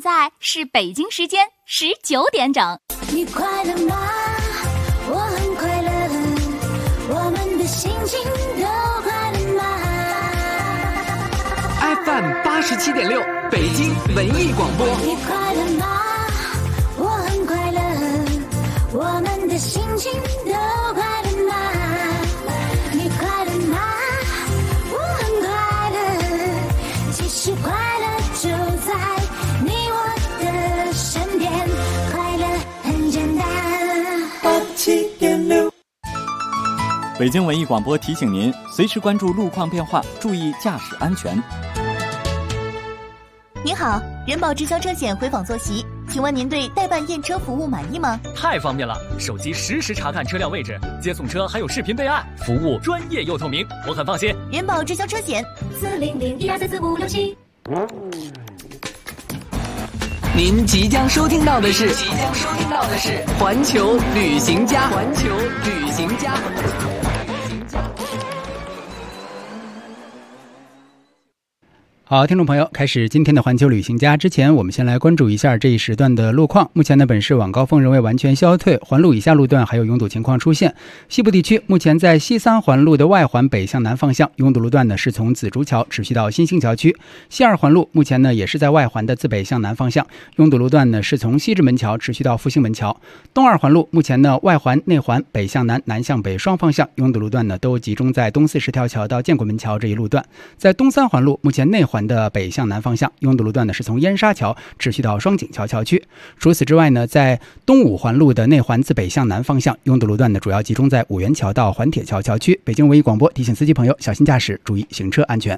在是北京时间19点整。 你快乐吗？我很快乐，我们的心情都快乐吗？ FM 87.6北京文艺广播。 你快乐吗？我很快乐，我们的心情都快乐吗？你快乐吗？我很快乐，其实快乐就在你我的身边，快乐很简单。87.6 北京文艺广播提醒您，随时关注路况变化，注意驾驶安全。 您好，人保直销车险回访坐席，请问您对代办验车服务满意吗？ 太方便了，手机实时查看车辆位置，接送车还有视频备案，服务专业又透明，我很放心。 人保直销车险 40012344567。 您即将收听到的是环球旅行家。 好，听众朋友，开始今天的环球旅行家之前，我们先来关注一下这一时段的路况。目前呢，本市晚高峰仍未完全消退，环路以下路段还有拥堵情况出现。西部地区目前在西三环路的外环北向南方向，拥堵路段呢是从紫竹桥持续到新兴桥区。西二环路目前呢也是在外环的自北向南方向，拥堵路段呢是从西直门桥持续到复兴门桥。东二环路目前呢外环内环北向南南向北双方向，拥堵路段呢都集中在东四十条桥到建国门桥这一路段。在东三环路目前内环的北向南方向，拥堵路段呢是从燕沙桥持续到双井桥桥区。除此之外呢，在东五环路的内环自北向南方向，拥堵路段呢主要集中在五元桥到环铁桥桥区。北京文艺广播提醒司机朋友小心驾驶，注意行车安全。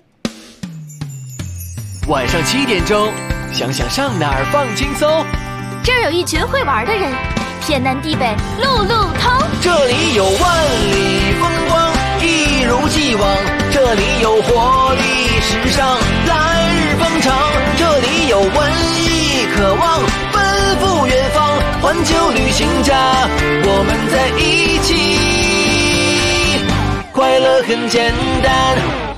晚上7点钟，想想上哪儿放轻松。 这儿有一群会玩的人，天南地北路路通。 这里有万里风光，一如既往。这里有活力时尚，来日方长。这里有文艺渴望，奔赴远方。环球旅行家，我们在一起，快乐很简单。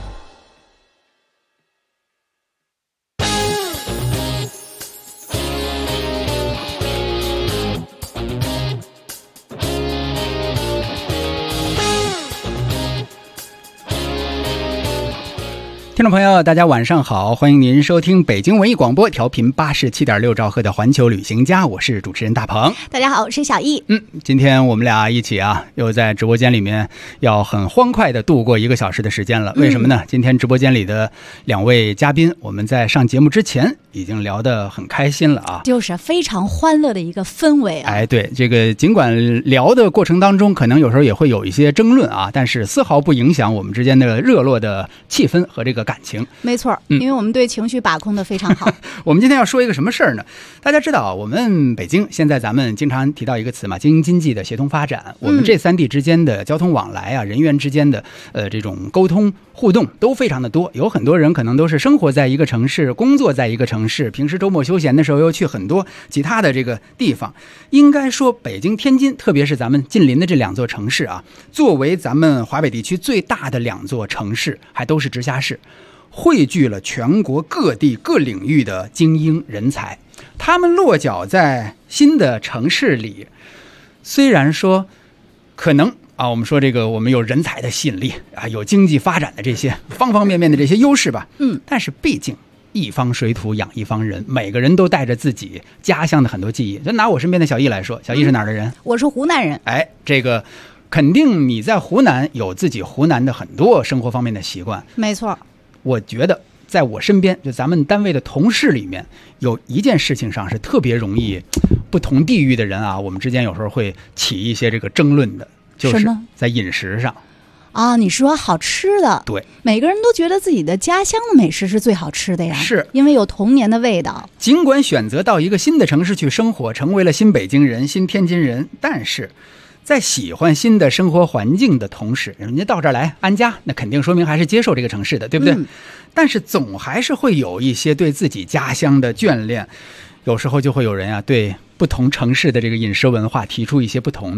听众朋友大家晚上好，欢迎您收听北京文艺广播调频87.6兆赫的环球旅行家，我是主持人大鹏。 大家好，我是小易。 今天我们俩一起又在直播间里面要很欢快的度过1个小时的时间了。为什么呢？今天直播间里的2位嘉宾，我们在上节目之前已经聊得很开心了啊， 就是非常欢乐的一个氛围啊。 哎，对，这个尽管聊的过程当中可能有时候也会有一些争论啊，但是丝毫不影响我们之间的热络的气氛和这个感情。 没错，因为我们对情绪把控的非常好。 我们今天要说一个什么事儿呢？大家知道我们北京现在咱们经常提到一个词嘛，经营经济的协同发展。我们这3地之间的交通往来啊，人员之间的这种沟通互动都非常的多。有很多人可能都是生活在一个城市，工作在一个城市，平时周末休闲的时候又去很多其他的这个地方。应该说北京、天津，特别是咱们近邻的这2座城市啊，作为咱们华北地区最大的2座城市，还都是直辖市，汇聚了全国各地各领域的精英人才。他们落脚在新的城市里，虽然说可能我们说这个我们有人才的吸引力啊，有经济发展的这些方方面面的这些优势吧，但是毕竟一方水土养一方人，每个人都带着自己家乡的很多记忆。就拿我身边的小易来说，小易是哪儿的人？ 我是湖南人。 哎，这个肯定你在湖南有自己湖南的很多生活方面的习惯。 没错， 我觉得在我身边，就咱们单位的同事里面，有一件事情上是特别容易不同地域的人啊，我们之间有时候会起一些这个争论的，就是在饮食上啊。你说好吃的， 对， 每个人都觉得自己的家乡的美食是最好吃的呀， 是因为有童年的味道。 尽管选择到一个新的城市去生活，成为了新北京人、新天津人，但是在喜欢新的生活环境的同时，人家到这儿来安家，那肯定说明还是接受这个城市的，对不对？但是总还是会有一些对自己家乡的眷恋，有时候就会有人对不同城市的这个饮食文化提出一些不同的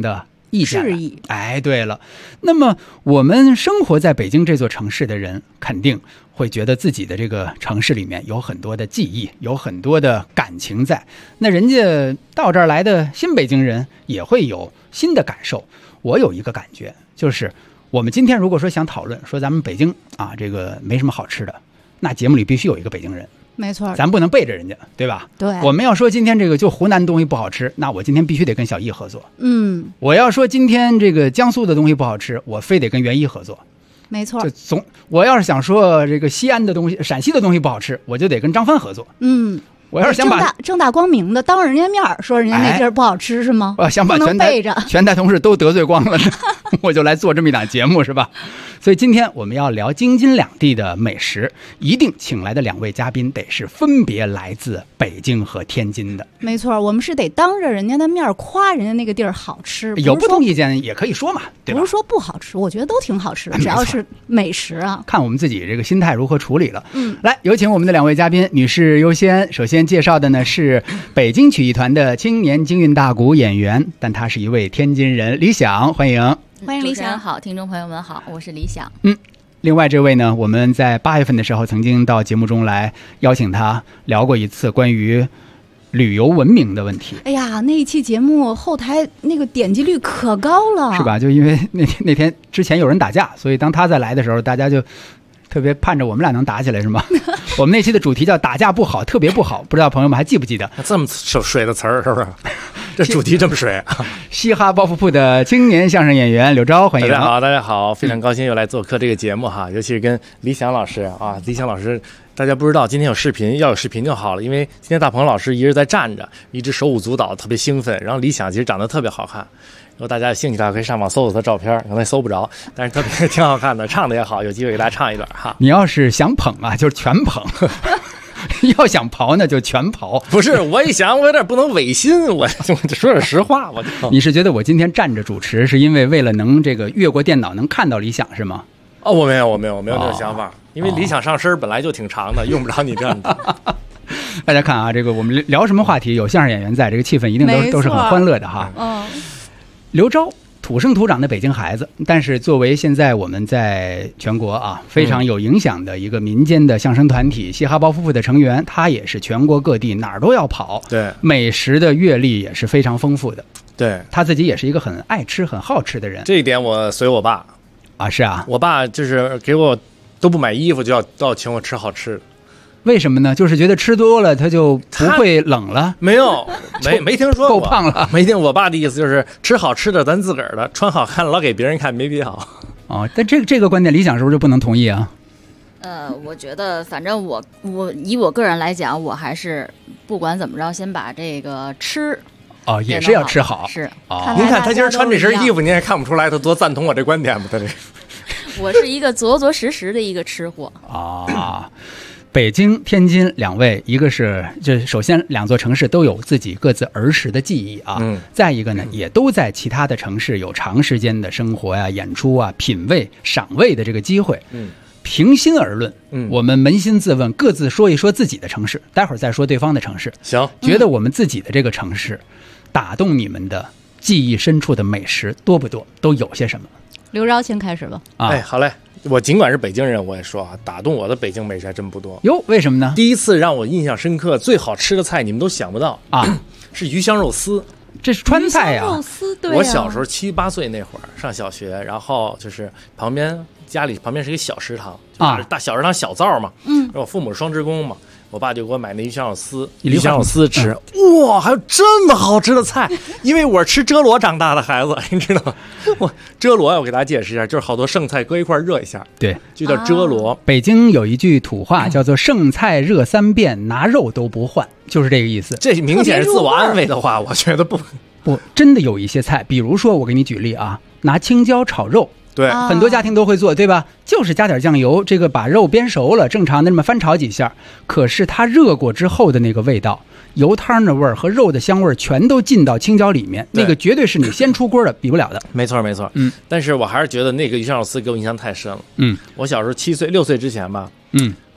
意见质疑。 哎，对了，那么我们生活在北京这座城市的人，肯定会觉得自己的这个城市里面有很多的记忆，有很多的感情在。那人家到这儿来的新北京人也会有新的感受。我有一个感觉，就是我们今天如果说想讨论说咱们北京啊，这个没什么好吃的，那节目里必须有一个北京人。 没错， 咱不能背着人家，对吧？ 对， 我们要说今天这个就湖南东西不好吃，那我今天必须得跟小易合作。我要说今天这个江苏的东西不好吃，我非得跟袁一合作。 没错， 我要是想说这个西安的东西、陕西的东西不好吃，我就得跟张帆合作。我要是想把正大光明的当人家面说人家那地儿不好吃是吗？ 我想把全台同事都得罪光了，我就来做这么一档节目是吧？所以今天我们要聊京津两地的美食，一定请来的两位嘉宾得是分别来自北京和天津的。 没错，我们是得当着人家的面夸人家那个地儿好吃， 有不同意见也可以说嘛，对吧？ 不是说不好吃，我觉得都挺好吃的，只要是美食啊， 看我们自己这个心态如何处理了。来，有请我们的两位嘉宾，女士优先。首先介绍的呢是北京曲艺团的青年京韵大鼓演员，但她是一位天津人，李想，欢迎。 欢迎李想。好，听众朋友们好，我是李想。 另外这位呢，我们在8月份的时候曾经到节目中来邀请他聊过一次关于旅游文明的问题。 哎呀，那一期节目后台那个点击率可高了， 是吧？就因为那天之前有人打架，所以当他再来的时候，大家就特别盼着我们俩能打起来，是吗？我们那期的主题叫打架不好，特别不好，不知道朋友们还记不记得？ 这么水的词儿是不是？这主题这么水。 嘻哈包袱铺的青年相声演员刘钊，欢迎。 大家好，非常高兴又来做客这个节目哈，尤其是跟李想老师啊，李想老师。大家不知道今天有视频，要有视频就好了，因为今天大鹏老师一直在站着，一直手舞足蹈，特别兴奋。然后李想其实长得特别好看，如果大家有兴趣的话，可以上网搜搜他照片，可能搜不着，但是特别挺好看的，唱的也好，有机会给大家唱一段哈。 你要是想捧啊，就是全捧；要想刨呢，就全刨。 不是，我一想，我有点不能违心，我说点实话，我就。 你是觉得我今天站着主持，是因为为了能这个越过电脑能看到李想是吗？ 哦，我没有这个想法，因为理想上身本来就挺长的，用不着你这样的。 大家看啊，这个我们聊什么话题，有相声演员在，这个气氛一定都是很欢乐的哈。刘钊，土生土长的北京孩子，但是作为现在我们在全国啊非常有影响的一个民间的相声团体嘻哈包夫妇的成员，他也是全国各地哪儿都要跑， 对， 美食的阅历也是非常丰富的， 对， 他自己也是一个很爱吃很好吃的人。 这一点我随我爸啊，是啊， 我爸就是给我都不买衣服就要请我吃好吃的。 为什么呢？就是觉得吃多了他就不会冷了？ 没有，没听说过， 够胖了。 没听我爸的意思就是吃好吃的咱自个儿的，穿好看老给别人看没必要。 哦，但这个观点，理想是不是就不能同意啊？ 我觉得反正我以我个人来讲，我还是不管怎么着，先把这个吃。 哦，也是要吃好。 是。 您看他今儿穿这身衣服，您也看不出来他多赞同我这观点吗？他这。 我是一个着着实实的一个吃货啊。北京、天津两位，一个是这首先两座城市都有自己各自儿时的记忆啊，再一个呢，也都在其他的城市有长时间的生活呀、演出啊、品味、赏味的这个机会。平心而论，我们扪心自问，各自说一说自己的城市，待会儿再说对方的城市。 行， 觉得我们自己的这个城市打动你们的记忆深处的美食多不多？都有些什么？ 刘钊先开始吧。 哎，好嘞。我尽管是北京人，我也说啊，打动我的北京美食还真不多。 哟，为什么呢？ 第一次让我印象深刻、最好吃的菜，你们都想不到啊，是鱼香肉丝。 这是川菜呀。 肉丝，对。 我小时候7、8岁那会儿上小学，然后就是家里旁边是一个小食堂啊，大小食堂小灶嘛。我父母双职工嘛。我爸就给我买那鱼香肉丝吃，哇，还有这么好吃的菜！因为我是吃遮罗长大的孩子，你知道吗？遮罗我给大家解释一下，就是好多剩菜搁一块热一下，对，就叫遮罗。 北京有一句土话叫做"剩菜热3遍，拿肉都不换"，就是这个意思。 这明显是自我安慰的话，我觉得不， 真的有一些菜，比如说我给你举例啊，拿青椒炒肉。 对， 很多家庭都会做，对吧？就是加点酱油，这个把肉煸熟了，正常的那么翻炒几下。可是它热过之后的那个味道，油汤的味儿和肉的香味儿全都进到青椒里面，那个绝对是你先出锅的比不了的。 没错。但是我还是觉得那个鱼香肉丝给我印象太深了。我小时候6岁之前吧，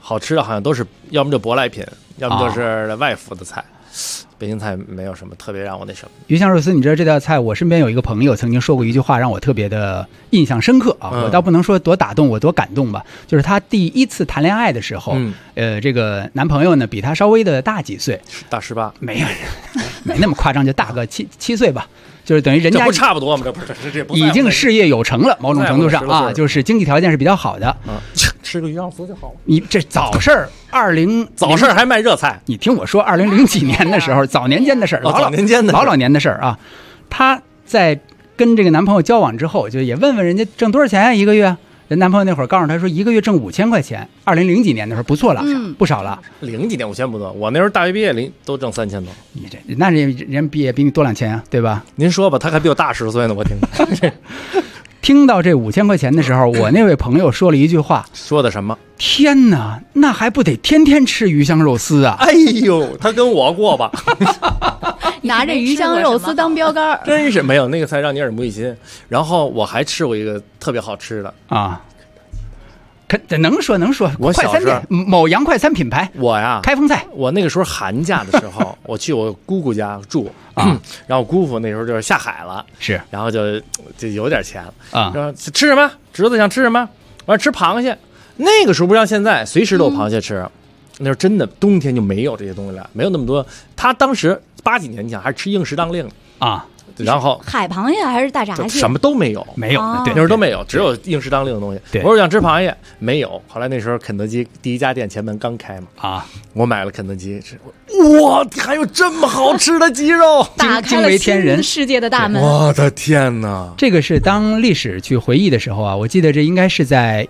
好吃的好像都是要么就舶来品，要么就是外府的菜。北京菜没有什么特别让我那什么。 鱼香肉丝，你知道这道菜，我身边有一个朋友曾经说过一句话，让我特别的印象深刻啊。我倒不能说多打动我、多感动吧，就是他第一次谈恋爱的时候，这个男朋友呢比他稍微的大几岁， 大18， 没那么夸张，就大个7岁吧。就是等于人家这不差不多吗？这不已经事业有成了，某种程度上啊，就是经济条件是比较好的。 吃个鱼香丝就好了。 你这早事儿早事儿还卖热菜。 你听我说，2000几年的时候，早年间的事儿，老年的事儿啊。她在跟这个男朋友交往之后，就也问问人家挣多少钱一个月。人男朋友那会儿告诉他说，一个月挣5000块钱。2000几年的时候不错了，不少了。 零几年5000不多，我那时候大学毕业都挣3000多。 你这那人毕业比你多2000啊，对吧？ 您说吧，他还比我大10岁呢，我听。 听到这5000块钱的时候，我那位朋友说了一句话， 说的什么？ 天哪，那还不得天天吃鱼香肉丝啊！ 哎呦，他跟我过吧， 拿着鱼香肉丝当标杆， 真是没有那个菜让你耳目一新。然后我还吃过一个特别好吃的啊，能说， 我快餐店某洋快餐品牌， 我呀， 开封菜。 我那个时候寒假的时候，我去我姑姑家住然后我姑父那时候就是下海了， 是， 然后就有点钱了然后吃什么？侄子想吃什么？我说吃螃蟹。那个时候不像现在随时都有螃蟹吃，那时候真的冬天就没有这些东西了，没有那么多。他当时80几年，你想还是吃硬食当令啊。 然后海螃蟹还是大闸蟹， 什么都没有， 没有，对， 那时候都没有，只有硬食当令的东西。我说想吃螃蟹，没有。后来那时候肯德基第一家店前门刚开嘛，我买了肯德基吃，哇，还有这么好吃的鸡肉， 打开了新世界的大门。 我的天哪！ 这个是当历史去回忆的时候啊，我记得这应该是在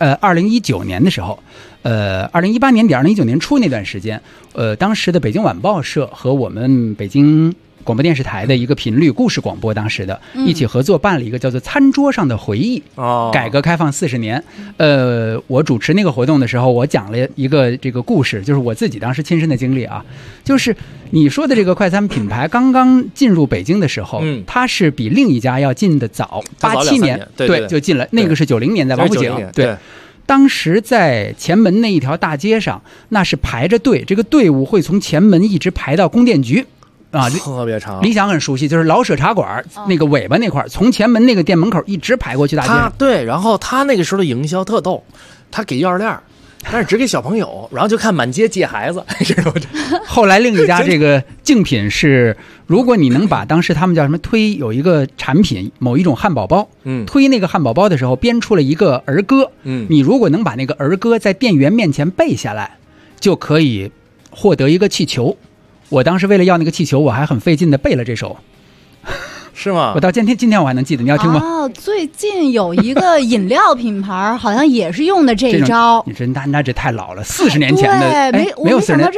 2019年的时候。2018年底2019年初那段时间，当时的北京晚报社和我们北京广播电视台的一个频率故事广播，当时的一起合作办了一个叫做餐桌上的回忆，改革开放40年。我主持那个活动的时候，我讲了一个这个故事，就是我自己当时亲身的经历啊，就是你说的这个快餐品牌刚刚进入北京的时候，它是比另一家要进的早，87年，对，就进了，那个是90年在王府井，对。当时在前门那一条大街上，那是排着队，这个队伍会从前门一直排到供电局啊， 特别长。 理想很熟悉，就是老舍茶馆那个尾巴那块，从前门那个店门口一直排过去大街上。 对，然后他那个时候的营销特逗，他给钥匙链，但是只给小朋友，然后就看满街借孩子。 后来另一家这个竞品是，如果你能把当时他们叫什么推有一个产品某一种汉堡包，推那个汉堡包的时候编出了一个儿歌，你如果能把那个儿歌在店员面前背下来，就可以获得一个气球。我当时为了要那个气球，我还很费劲的背了这首。 是吗？ 我到今天我还能记得，你要听吗？ 最近有一个饮料品牌，好像也是用的这一招。 你真那这太老了，40年前的，没有40年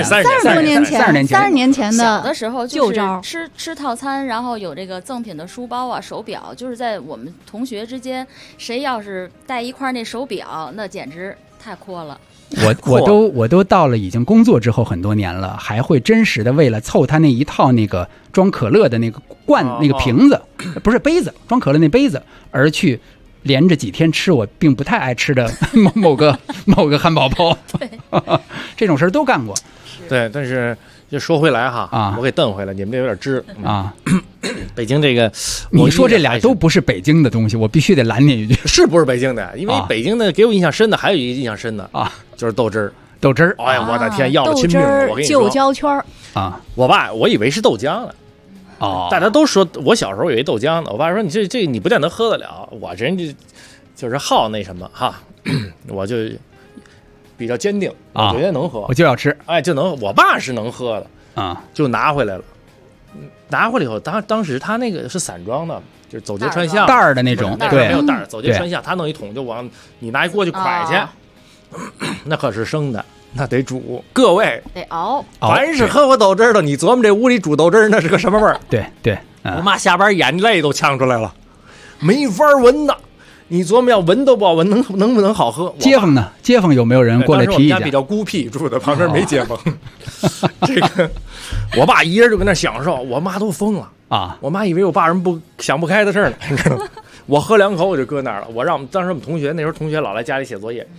，30 年前的。 小的时候就是吃套餐，然后有这个赠品的书包啊、手表，就是在我们同学之间，谁要是带一块那手表，那简直太阔了。 我都到了已经工作之后很多年了，还会真实的为了凑他那一套那个装可乐的那个罐那个瓶子，不是杯子，装可乐那杯子，而去连着几天吃我并不太爱吃的某个汉堡包。这种事儿都干过。 对，但是就说回来哈，我给瞪回来，你们这有点支啊。北京这个， 你说这俩都不是北京的东西，我必须得拦你一句， 是不是北京的？因为北京的给我印象深的还有一个印象深的啊， 就是豆汁儿。 豆汁儿， 哎呀，我的天，要了亲命！我跟你说， 旧胶圈啊， 我爸我以为是豆浆呢，大家都说我小时候以为豆浆呢。我爸说你这你不见得喝得了，我这人就是好那什么哈，我就比较坚定，我觉得能喝， 我就要吃， 哎，就能。我爸是能喝的啊， 就拿回来了。拿回来以后，当时他那个是散装的，就是走街串巷袋儿的那种， 对，没有袋儿，走街串巷，他弄一桶就往你拿一锅去蒯去，那可是生的，那得煮。各位得熬， 凡是喝过豆汁的，你琢磨这屋里煮豆汁那是个什么味儿？ 对， 我妈下班眼泪都呛出来了，没法闻的。你琢磨要闻都不好闻，能不能好喝？ 街坊呢？街坊有没有人过来提一下？ 我们家比较孤僻，住的旁边没街坊。这个，我爸一人就跟那享受，我妈都疯了啊！ 我妈以为我爸什么想不开的事呢，你知道吗？我喝2口我就搁那儿了。当时我们同学那时候同学老来家里写作业，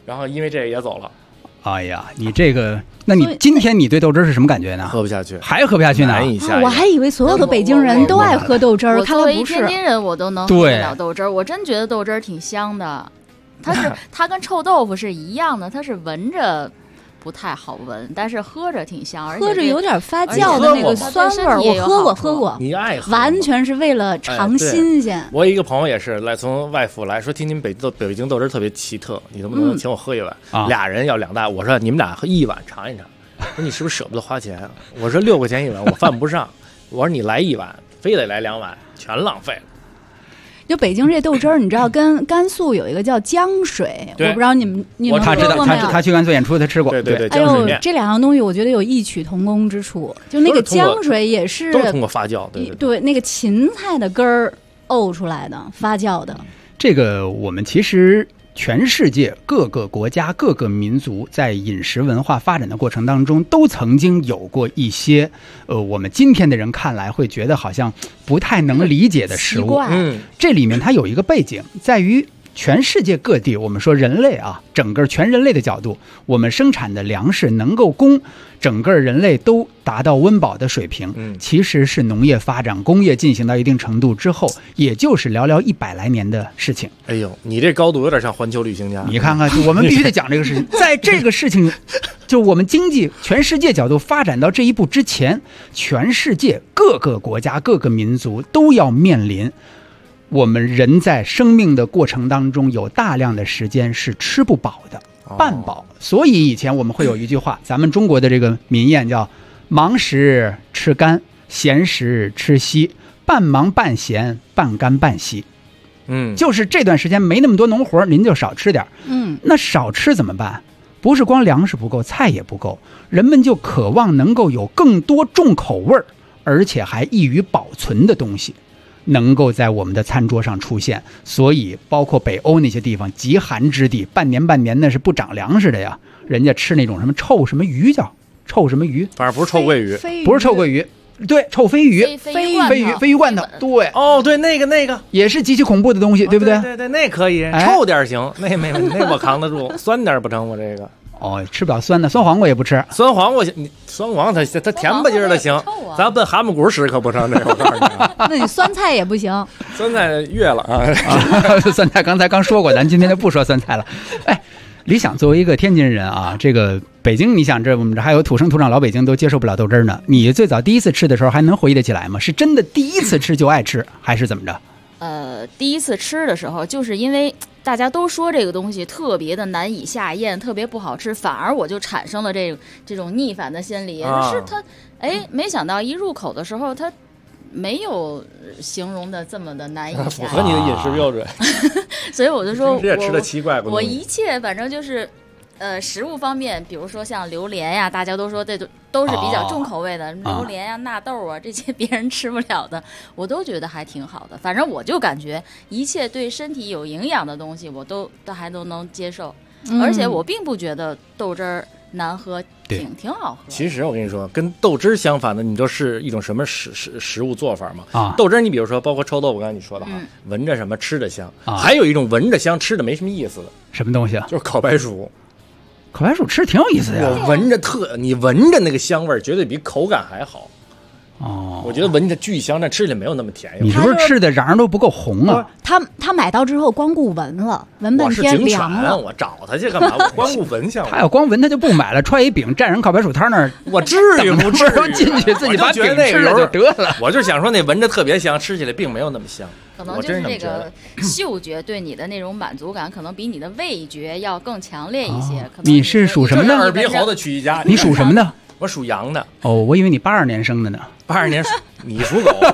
然后因为这个也走了。 哎呀，你这个，那你今天你对豆汁儿是什么感觉呢？ 喝不下去， 还喝不下去呢？ 难以下咽。 我还以为所有的北京人都爱喝豆汁儿，看来不是。 作为天津人，我都能喝得了豆汁儿。我真觉得豆汁儿挺香的，它跟臭豆腐是一样的，它是闻着不太好闻，但是喝着挺香，而且喝着有点发酵的那个酸味儿。我喝过， 你爱喝， 完全是为了尝新鲜。 我一个朋友也是从外府来说，听你们北京豆汁特别奇特，你能不能请我喝一碗？俩人要2大，我说你们俩喝1碗尝一尝。说你是不是舍不得花钱？我说6块钱1碗，我犯不上。我说你来1碗，非得来2碗，全浪费了。 就北京这豆汁儿，你知道跟甘肃有一个叫江水，我不知道你们他知道，他去甘肃演出他吃过。 对， 哎呦，这2样东西我觉得有异曲同工之处。就那个江水也是都通过发酵， 对，那个芹菜的根儿沤出来的发酵的。 这个我们其实全世界各个国家各个民族在饮食文化发展的过程当中，都曾经有过一些我们今天的人看来会觉得好像不太能理解的食物。这里面它有一个背景，在于全世界各地，我们说人类啊，整个全人类的角度，我们生产的粮食能够供整个人类都达到温饱的水平，其实是农业发展、工业进行到一定程度之后，也就是寥寥100来年的事情。 哎呦，你这高度有点像环球旅行家。 你看看，我们必须得讲这个事情。在这个事情，就我们经济全世界角度发展到这一步之前，全世界各个国家、各个民族都要面临。我们人在生命的过程当中有大量的时间是吃不饱的，半饱。所以以前我们会有一句话，咱们中国的这个民谚叫忙时吃干，闲时吃稀，半忙半闲，半干半稀。就是这段时间没那么多农活，您就少吃点。那少吃怎么办？不是光粮食不够，菜也不够，人们就渴望能够有更多重口味而且还易于保存的东西能够在我们的餐桌上出现。所以包括北欧那些地方极寒之地，半年那是不长粮食的呀，人家吃那种什么臭什么鱼，叫臭什么鱼， 反正不是臭鳜鱼， 不是臭鳜鱼，对，臭鲱鱼，鲱鱼罐头，对， 对，那个也是极其恐怖的东西，对不对？ 对，那可以，臭点行，那没问题，那我扛得住，酸点不成，我这个。 吃不了酸的，酸黄瓜也不吃。 酸黄瓜，酸黄它甜吧唧的行，咱奔蛤蟆骨使可不成这个。我告诉你， 那你酸菜也不行。 酸菜越了啊！ 酸菜刚说过，咱今天就不说酸菜了。李想作为一个天津人啊，这个北京，你想我们这还有土生土长老北京都接受不了豆汁儿呢。你最早第一次吃的时候还能回忆得起来吗？是真的第一次吃就爱吃，还是怎么着？ 第一次吃的时候，就是因为大家都说这个东西特别的难以下咽，特别不好吃，反而我就产生了这种逆反的心理。是它，没想到一入口的时候，它没有形容的这么的难以下咽， 符合你的饮食标准。 所以我就说， 这吃的奇怪， 我一切反正就是。食物方面，比如说像榴莲呀，大家都说这都是比较重口味的，榴莲呀、纳豆啊，这些别人吃不了的，我都觉得还挺好的。反正我就感觉一切对身体有营养的东西，我都还都能接受，而且我并不觉得豆汁儿难喝，挺好喝。 其实我跟你说，跟豆汁儿相反的，你知道是一种什么食物做法吗？豆汁儿，你比如说，包括臭豆腐，刚才你说的哈，闻着什么吃着香，还有一种闻着香吃的没什么意思的， 什么东西啊？ 就是烤白薯。 烤白薯吃挺有意思的呀， 你闻着那个香味儿，绝对比口感还好。我觉得闻着巨香，但吃起来没有那么甜。 你是不是吃的瓤都不够红啊？ 他买到之后光顾闻了，闻半天凉了。 我找他去干嘛？我光顾闻香。 他要光闻他就不买了，揣一饼站人烤白薯摊那儿， 我至于不至于进去自己把饼吃了就得了。 我就想说那闻着特别香，吃起来并没有那么香。 可能就是这个嗅觉对你的那种满足感，可能比你的味觉要更强烈一些。 你是属什么的？ 耳鼻喉的曲艺家。 你属什么的？ 我属羊的。 我以为你82年生的呢。 82年，你属狗。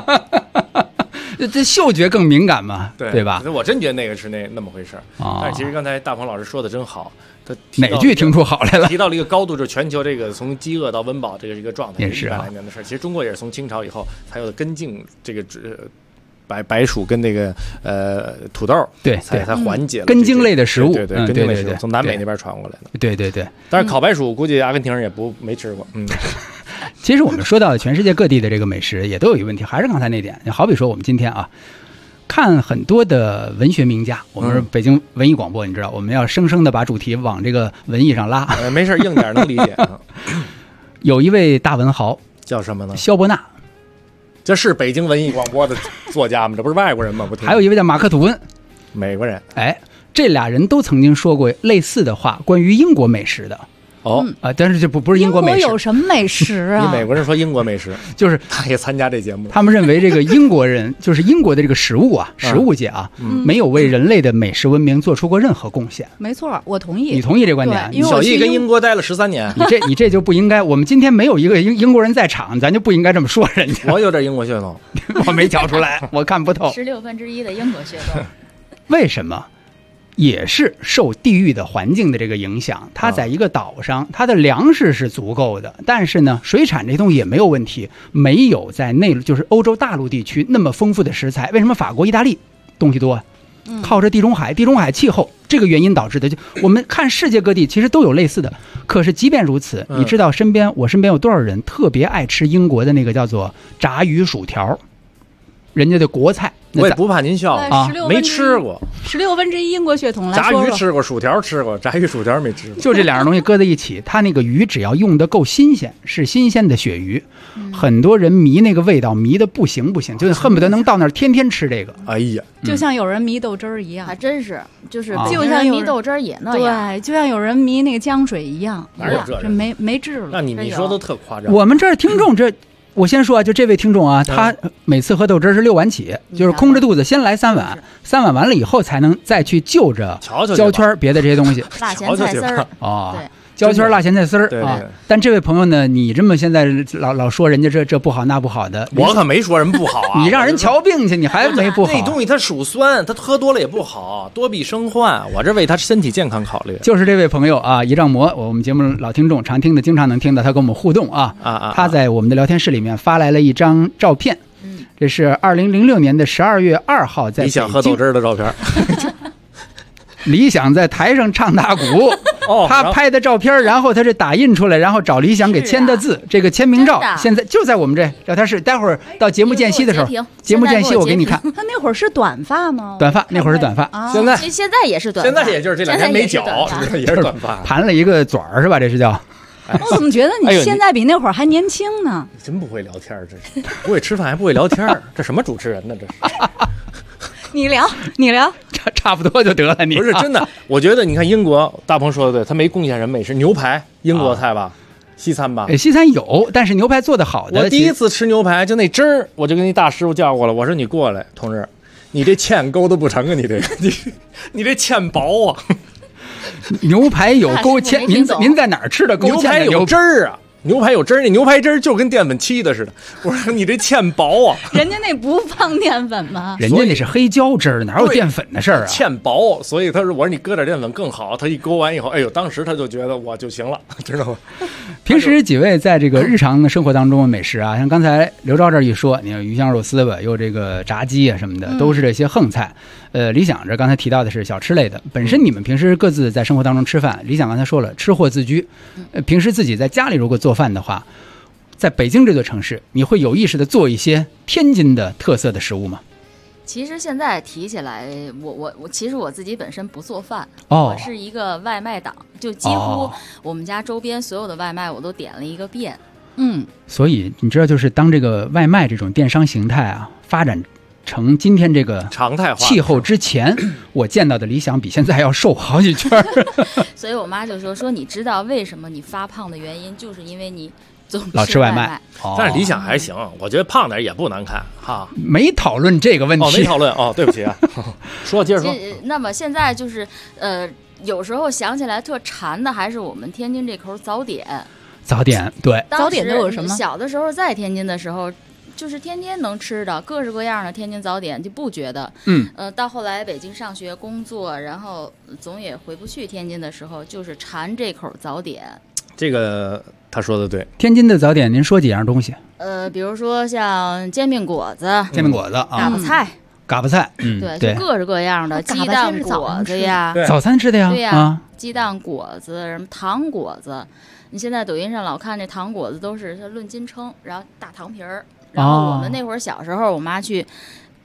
这嗅觉更敏感嘛，对吧？ 我真觉得那个是那么回事但是其实刚才大鹏老师说的真好，他哪句听出好来了？ 提到了一个高度，就是全球这个从饥饿到温饱这个一个状态， 也是 100来年的事其实中国也是从清朝以后才有的根茎这个白薯跟那个土豆， 对， 才缓解了根茎类的食物， 对，根茎类食物从南美那边传过来的， 对。 但是烤白薯估计阿根廷人也没吃过， 其实我们说到全世界各地的这个美食，也都有一个问题，还是刚才那点，好比说我们今天啊， 看很多的文学名家，我们是北京文艺广播，你知道，我们要生生的把主题往这个文艺上拉。 没事，硬点能理解。 有一位大文豪叫什么呢？ 萧伯纳， 这是北京文艺广播的作家吗？这不是外国人吗？不听。 还有一位叫马克吐温， 美国人。 哎，这俩人都曾经说过类似的话，关于英国美食的。但是这不是英国美食。 英国有什么美食啊？ 你美国人说英国美食， 就是他也参加这节目。 他们认为这个英国人就是英国的这个食物啊，食物界啊，没有为人类的美食文明做出过任何贡献。 没错，我同意。 你同意这观点？ 小易跟英国待了13年， 你这就不应该。我们今天没有一个英国人在场，咱就不应该这么说人家。 我有点英国血统， 我没瞧出来，我看不透。 1/16的英国血统。 为什么？也是受地域的环境的这个影响，它在一个岛上，它的粮食是足够的，但是呢，水产这东西也没有问题，没有在就是欧洲大陆地区那么丰富的食材。为什么法国、意大利东西多啊？靠着地中海气候这个原因导致的。就我们看世界各地其实都有类似的，可是即便如此，你知道我身边有多少人特别爱吃英国的那个叫做炸鱼薯条，人家的国菜。 我也不怕您笑啊，没吃过。 1/16英国血统来说， 炸鱼吃过，薯条吃过，炸鱼薯条没吃过。 就这两样东西搁在一起，它那个鱼只要用的够新鲜，是新鲜的鳕鱼，很多人迷那个味道，迷的不行，就恨不得能到那儿天天吃这个。 哎呀， 就像有人迷豆汁儿一样， 还真是，就像迷豆汁儿也那样， 对，就像有人迷那个浆水一样， 哪有这没治了。 那你说都特夸张。 我们这儿听众我先说啊，就这位听众啊，他每次喝豆汁是6碗起，就是空着肚子先来3碗，3碗完了以后才能再去就着焦圈别的这些东西， 辣咸菜丝儿啊。焦圈辣咸菜丝儿啊！但这位朋友呢，你这么现在老说人家这不好那不好的， 我可没说人不好啊！ 你让人瞧病去，你还没不好？ 那东西它属酸，它喝多了也不好，多必生患。我这为他身体健康考虑。 就是这位朋友啊，一丈魔，我们节目老听众常听的，经常能听到他跟我们互动啊。他在我们的聊天室里面发来了一张照片，这是2006年的12月2号在北京。 你想喝豆汁的照片。 理想在台上唱大鼓，他拍的照片，然后他这打印出来，然后找理想给签的字，这个签名照现在就在我们这聊天室。待会儿到节目间隙的时候，节目间隙我给你看。 他那会儿是短发吗？ 短发，那会儿是短发， 现在也是短发， 现在也就是这2天没脚，也是短发， 盘了一个嘴儿是吧？这是叫。 我怎么觉得你现在比那会儿还年轻呢？ 真不会聊天，这是不会吃饭还不会聊天，这什么主持人呢？这是。 你聊， 差不多就得了。你不是真的，我觉得你看英国，大鹏说的对，他没贡献什么美食，牛排，英国菜吧，西餐吧， 西餐有，但是牛排做的好的。 我第一次吃牛排，就那汁儿，我就跟那大师傅叫过来，我说你过来，同志，你这芡勾的不成啊，你这芡薄啊。 牛排有勾芡，您在哪儿吃的勾芡？ 牛排有汁儿啊。牛排有汁儿，那牛排汁儿就跟淀粉沏的似的。我说你这芡薄啊， 人家那不放淀粉吗？ 人家那是黑椒汁儿，哪有淀粉的事儿啊？ 芡薄，所以他说我说你搁点淀粉更好。他一勾完以后，哎呦，当时他就觉得我就行了，知道吗？ 平时几位在这个日常的生活当中的美食啊，像刚才刘钊这一说，你看鱼香肉丝吧，有这个炸鸡啊什么的，都是这些横菜。理想这刚才提到的是小吃类的，本身你们平时各自在生活当中吃饭，理想刚才说了，吃货自居，平时自己在家里如果做饭的话，在北京这座城市，你会有意识的做一些天津的特色的食物吗？ 其实现在提起来，我其实我自己本身不做饭，我是一个外卖党，就几乎我们家周边所有的外卖我都点了一个遍。 所以你知道，就是当这个外卖这种电商形态啊发展成今天这个常态化气候之前，我见到的理想比现在还要瘦好几圈。 所以我妈就说你知道为什么你发胖的原因，就是因为你总老吃外卖。 但是理想还行，我觉得胖点也不难看哈。 没讨论这个问题， 没讨论对不起啊。接着说。 那么现在就是有时候想起来特馋的，还是我们天津这口早点。 早点对， 早点都有什么？ 小的时候在天津的时候。就是天天能吃的各式各样的天津早点，就不觉得。到后来北京上学工作，然后总也回不去天津的时候，就是馋这口早点。 这个他说的对。 天津的早点，您说几样东西？ 比如说像煎饼果子、嘎巴菜、 嘎巴菜， 对，就各式各样的鸡蛋果子呀， 早餐吃的呀， 对呀，鸡蛋果子、什么糖果子。你现在抖音上老看这糖果子都是论斤称，然后大糖皮儿。然后我们那会儿小时候，我妈去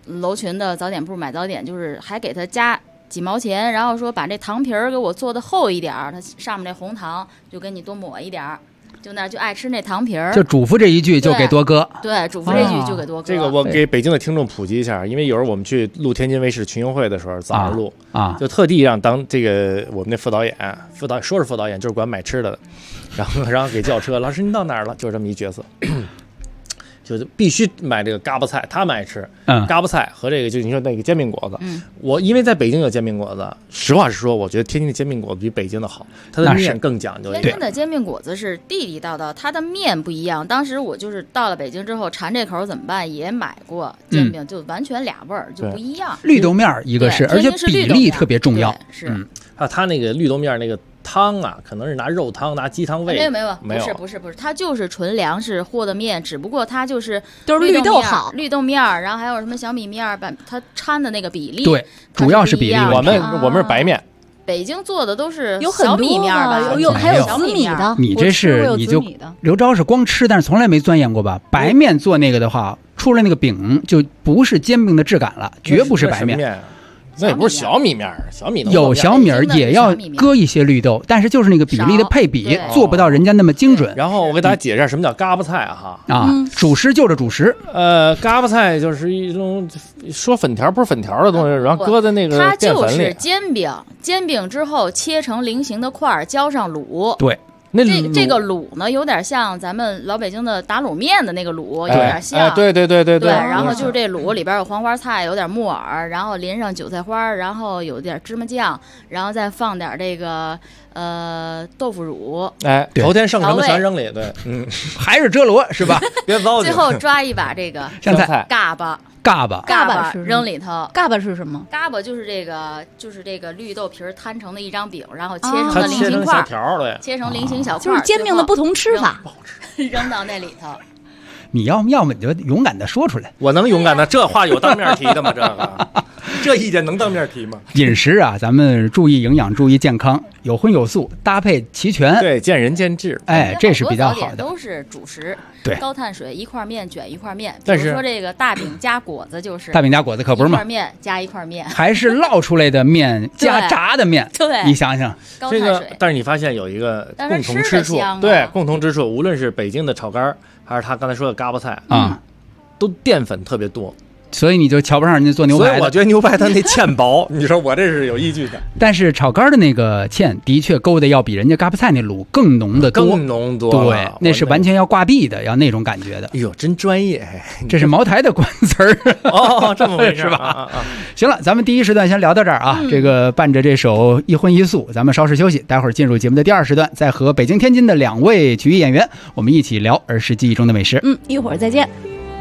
楼群的早点铺买早点，就是还给他加几毛钱，然后说把这糖皮儿给我做的厚一点儿，他上面那红糖就给你多抹一点儿。就那就爱吃那糖皮儿， 就嘱咐这一句就给多搁， 对，嘱咐这句就给多搁。 这个我给北京的听众普及一下，因为有时候我们去录天津卫视群英会的时候，早上录就特地让当这个我们那副导演说是副导演，就是管买吃的，然后给叫车，老师您到哪儿了？就是这么一角色。就是必须买这个嘎巴菜，他们爱吃。嘎巴菜和这个就你说那个煎饼果子，我因为在北京有煎饼果子，实话实说，我觉得天津的煎饼果子比北京的好，它的面更讲究。 天津的煎饼果子是地地道道，它的面不一样。当时我就是到了北京之后馋这口怎么办？也买过煎饼，就完全俩味儿就不一样。 绿豆面一个是，而且比例特别重要。 是啊，它那个绿豆面那个汤啊，可能是拿肉汤、拿鸡汤煨。 没有，不是，它就是纯粮食和的面，只不过它就是都是绿豆好， 绿豆面，然后还有什么小米面，把它掺的那个比例， 对，主要是比例。 我们是白面。 北京做的都是有小米面吧， 还有紫米的。 你这是你就刘钊是光吃，但是从来没钻研过吧？白面做那个的话，出来那个饼就不是煎饼的质感了，绝不是白面。 那也不是小米面，小米有小米也要搁一些绿豆，但是就是那个比例的配比做不到人家那么精准。 然后我给大家解释一下什么叫嘎巴菜哈主食就是主食。 嘎巴菜就是一种说粉条不是粉条的东西，然后搁在那个淀粉里。它就是煎饼之后切成菱形的块，浇上卤。 对。 这个卤呢，有点像咱们老北京的打卤面的那个卤，有点像。 对。 然后就是这卤里边有黄花菜，有点木耳，然后淋上韭菜花，然后有点芝麻酱，然后再放点这个豆腐乳。 头天剩什么全扔里，对， 还是遮罗是吧？ 别糟践。 最后抓一把这个香菜嘎巴是扔里头。 嘎巴是什么？ 嘎巴就是这个绿豆皮摊成的一张饼，然后切成的菱形块，切成菱形小块， 就是煎饼的不同吃法， 扔到那里头。 你要么你就勇敢的说出来。 我能勇敢的，这话有当面提的吗？这意见能当面提吗？ 饮食啊，咱们注意营养，注意健康，有荤有素，搭配齐全。 对，见仁见智。 这是比较好的。 都是主食， 对， 高碳水一块面卷一块面。 但是说这个大饼加果子就是大饼加果子可不是吗？ 一块面加一块面， 还是烙出来的面加炸的面。 对， 你想想这个，但是你发现有一个共同之处，对，共同之处，无论是北京的炒肝，还是他刚才说的嘎巴菜都淀粉特别多。 所以你就瞧不上人家做牛排的。 所以我觉得牛排它那芡薄，你说我这是有依据的。 但是炒肝的那个芡的确勾的要比人家嘎巴菜那卤更浓的多， 更浓多。 对，那是完全要挂壁的，要那种感觉的。 哎呦，真专业！ 这是茅台的关词儿这么回事是吧？行了，咱们第一时段先聊到这儿啊。这个伴着这首一荤一素，咱们稍事休息，待会儿进入节目的第二时段，再和北京、天津的2位曲艺演员，我们一起聊儿时记忆中的美食。 一会儿再见。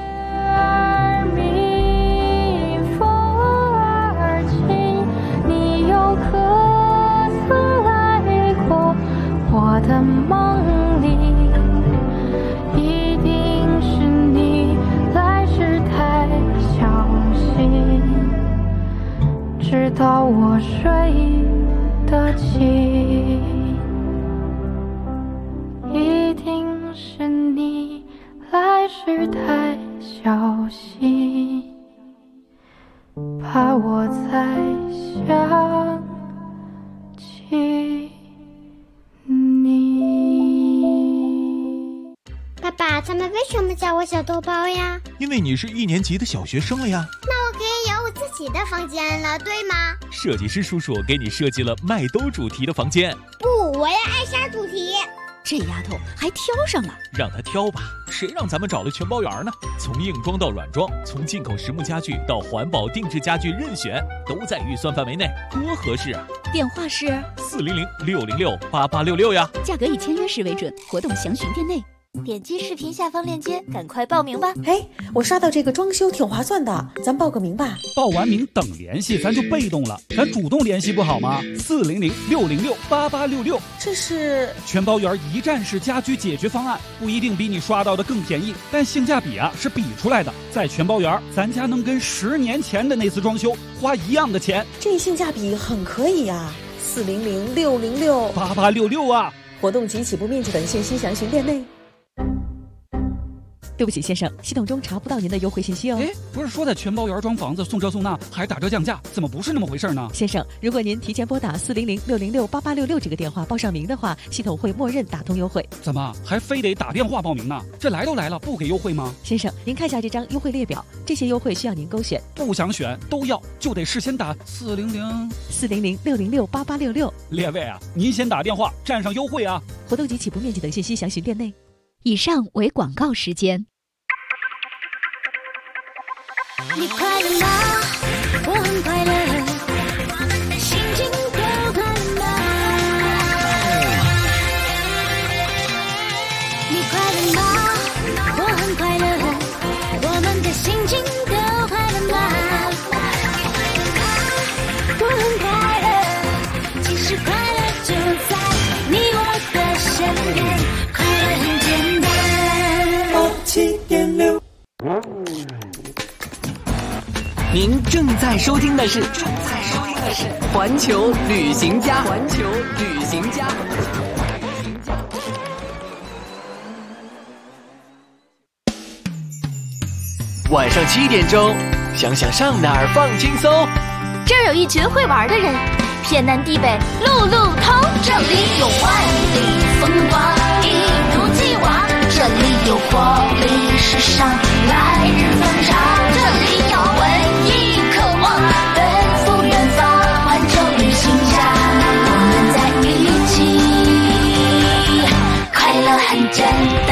我的梦里一定是你，来时太小心，直到我睡得起。一定是你，来时太小心，怕我再想起爸爸，他们为什么叫我小豆包呀？ 因为你是1年级的小学生了呀。 那我可以有我自己的房间了，对吗？ 设计师叔叔给你设计了麦兜主题的房间。 不，我要艾莎主题。 这丫头还挑上了， 让她挑吧，谁让咱们找了全包圆呢？从硬装到软装，从进口实木家具到环保定制家具，任选都在预算范围内，多合适啊！ 电话是 400-606-8866呀， 价格以签约时为准，活动详询店内。 点击视频下方链接，赶快报名吧！ 我刷到这个装修挺划算的，咱报个名吧。 报完名等联系，咱就被动了，咱主动联系不好吗？400-606-8866， 这是全包圆一站式家居解决方案，不一定比你刷到的更便宜，但性价比是比出来的。在全包圆，咱家能跟10年前的那次装修花一样的钱， 这性价比很可以呀。400-606-8866 啊！ 活动及起步面积等信息详询店内。 对不起，先生，系统中查不到您的优惠信息哦。 哎，不是说在全包园装房子送这送那还打折降价，怎么不是那么回事呢？ 先生，如果您提前拨打400-606-8866这个电话报上名的话，系统会默认打通优惠。 怎么还非得打电话报名呢？这来都来了，不给优惠吗？ 先生，您看一下这张优惠列表，这些优惠需要您勾选。 不想选都要，就得事先打 400-606-8866。 列位啊，您先打电话占上优惠啊！ 活动及起步面积等信息详询店内。 以上为广告时间。 你快乐吗？我很快乐，我们的心情都快乐吗？你快乐吗？我很快乐，我们的心情都快乐吗？我很快乐，其实快乐就在你我的身边，快乐很简单。7.6。 您正在收听的是环球旅行家。晚上7点钟，想想上哪儿放轻松。 这儿有一群会玩的人，天南地北路路通。这里有万里风光，一如既往。这里有活力时尚，来日方长。这里有文艺渴望，奔赴远方。环球旅行家，我们在一起，快乐很简单。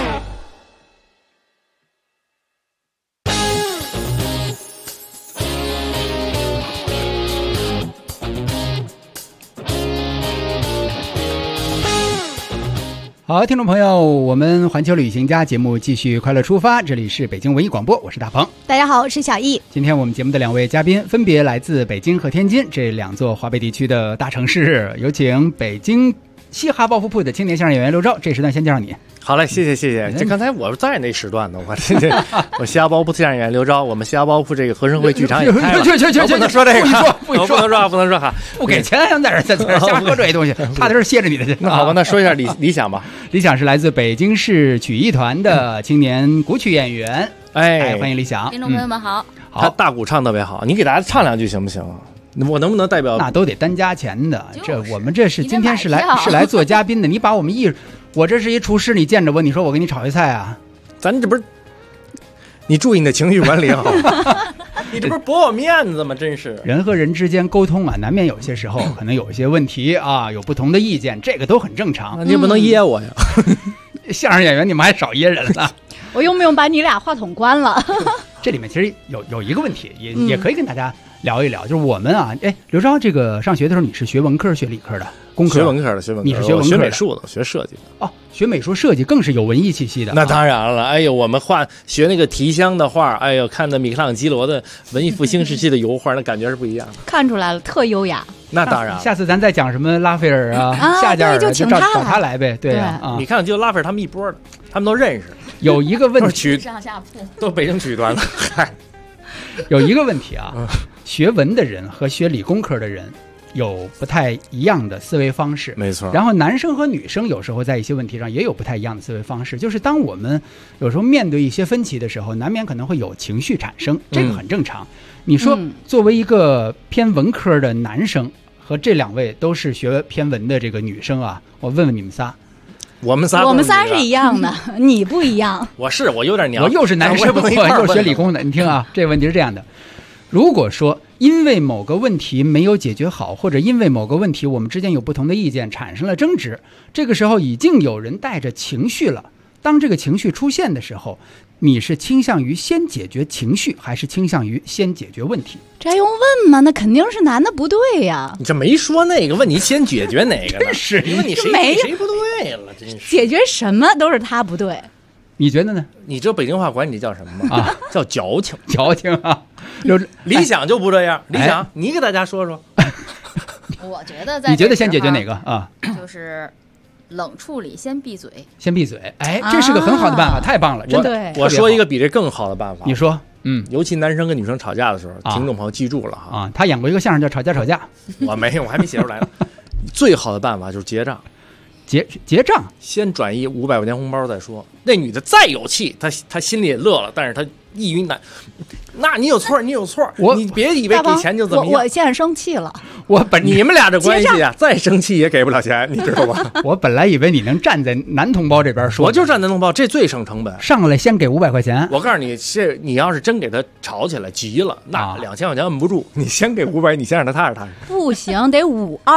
好，听众朋友，我们环球旅行家节目继续快乐出发，这里是北京文艺广播，我是大鹏。 大家好，我是小易。 今天我们节目的两位嘉宾分别来自北京和天津这两座华北地区的大城市，有请北京嘻哈包袱铺的青年相声演员刘钊。这时段先介绍你。 好嘞，谢谢。这刚才我在那时段呢，我嘻哈包袱相声演员刘钊，我们嘻哈包袱这个和声会剧场也开了。 去， 不能说这个，不能说哈， 不给钱在这瞎说这些东西，差点歇着你的去。 那好吧，那说一下理想吧。 理想是来自北京市曲艺团的青年古曲演员。哎，欢迎理想。 听众朋友们好。 他大鼓唱特别好，你给大家唱两句行不行？我能不能代表？ 那都得单加钱的。我们这是今天是来做嘉宾的，你把我们我这是一厨师，你见着我，你说我给你炒一菜啊？ 咱这不是，你注意你的情绪管理好。你这不是驳我面子吗？真是人和人之间沟通啊，难免有些时候可能有一些问题啊，有不同的意见，这个都很正常。 你也不能噎我呀。 相声演员你们还少噎人了。 我用不用把你俩话筒关了？ 这里面其实有一个问题，也可以跟大家聊一聊，就是我们啊，刘钊这个上学的时候，你是学文科学理科的？工科？ 学文科的， 你是学文科的？ 学美术的，学设计的。 哦，学美术设计更是有文艺气息的。 那当然了，哎呦，我们学那个提香的画，哎呦，看的米开朗基罗的文艺复兴时期的油画，那感觉是不一样的。 看出来了，特优雅。 那当然， 下次咱再讲什么拉斐尔啊、夏加尔， 就找他来呗。对啊， 米开朗基罗、拉斐尔他们一波的，他们都认识。 有一个问题， 上下铺都北京曲艺团的。嗨， 有一个问题啊，学文的人和学理工科的人有不太一样的思维方式， 没错。 然后男生和女生有时候在一些问题上也有不太一样的思维方式，就是当我们有时候面对一些分歧的时候，难免可能会有情绪产生，这个很正常。你说作为一个偏文科的男生和这两位都是学偏文的这个女生啊，我问问你们仨。 我们仨是一样的，你不一样。 我有点娘， 我又是男生，我又学理工的。你听啊，这个问题是这样的：如果说因为某个问题没有解决好，或者因为某个问题我们之间有不同的意见，产生了争执，这个时候已经有人带着情绪了。当这个情绪出现的时候，你是倾向于先解决情绪，还是倾向于先解决问题？ 这还用问吗？那肯定是男的不对呀！ 你这没说那个，问你先解决哪个呢？ 是你问你谁不对了？真是解决什么都是他不对。 你觉得呢？ 你知道北京话管你叫什么吗？啊，叫矫情。 矫情啊！ 理想就不这样。理想，你给大家说说。 我觉得在你觉得先解决哪个啊？ 就是冷处理，先闭嘴。 先闭嘴，哎，这是个很好的办法，太棒了，真的。 我说一个比这更好的办法。 你说， 尤其男生跟女生吵架的时候，听众朋友记住了哈。 啊，他演过一个相声叫《吵架吵架》， 我没有，我还没写出来呢。最好的办法就是结账。 结账， 先转移500块钱红包再说。那女的再有气，她心里也乐了，但是她一云南，那你有错，你有错，你别以为给钱就怎么样。 我现在生气了， 你们俩这关系啊，再生气也给不了钱，你知道吗？ 我本来以为你能站在男同胞这边说， 我就站男同胞，这最省成本。 上来先给500块钱， 我告诉你，你要是真给他吵起来急了，那2000块钱摁不住，你先给500，你先让他踏实踏实。 不行，得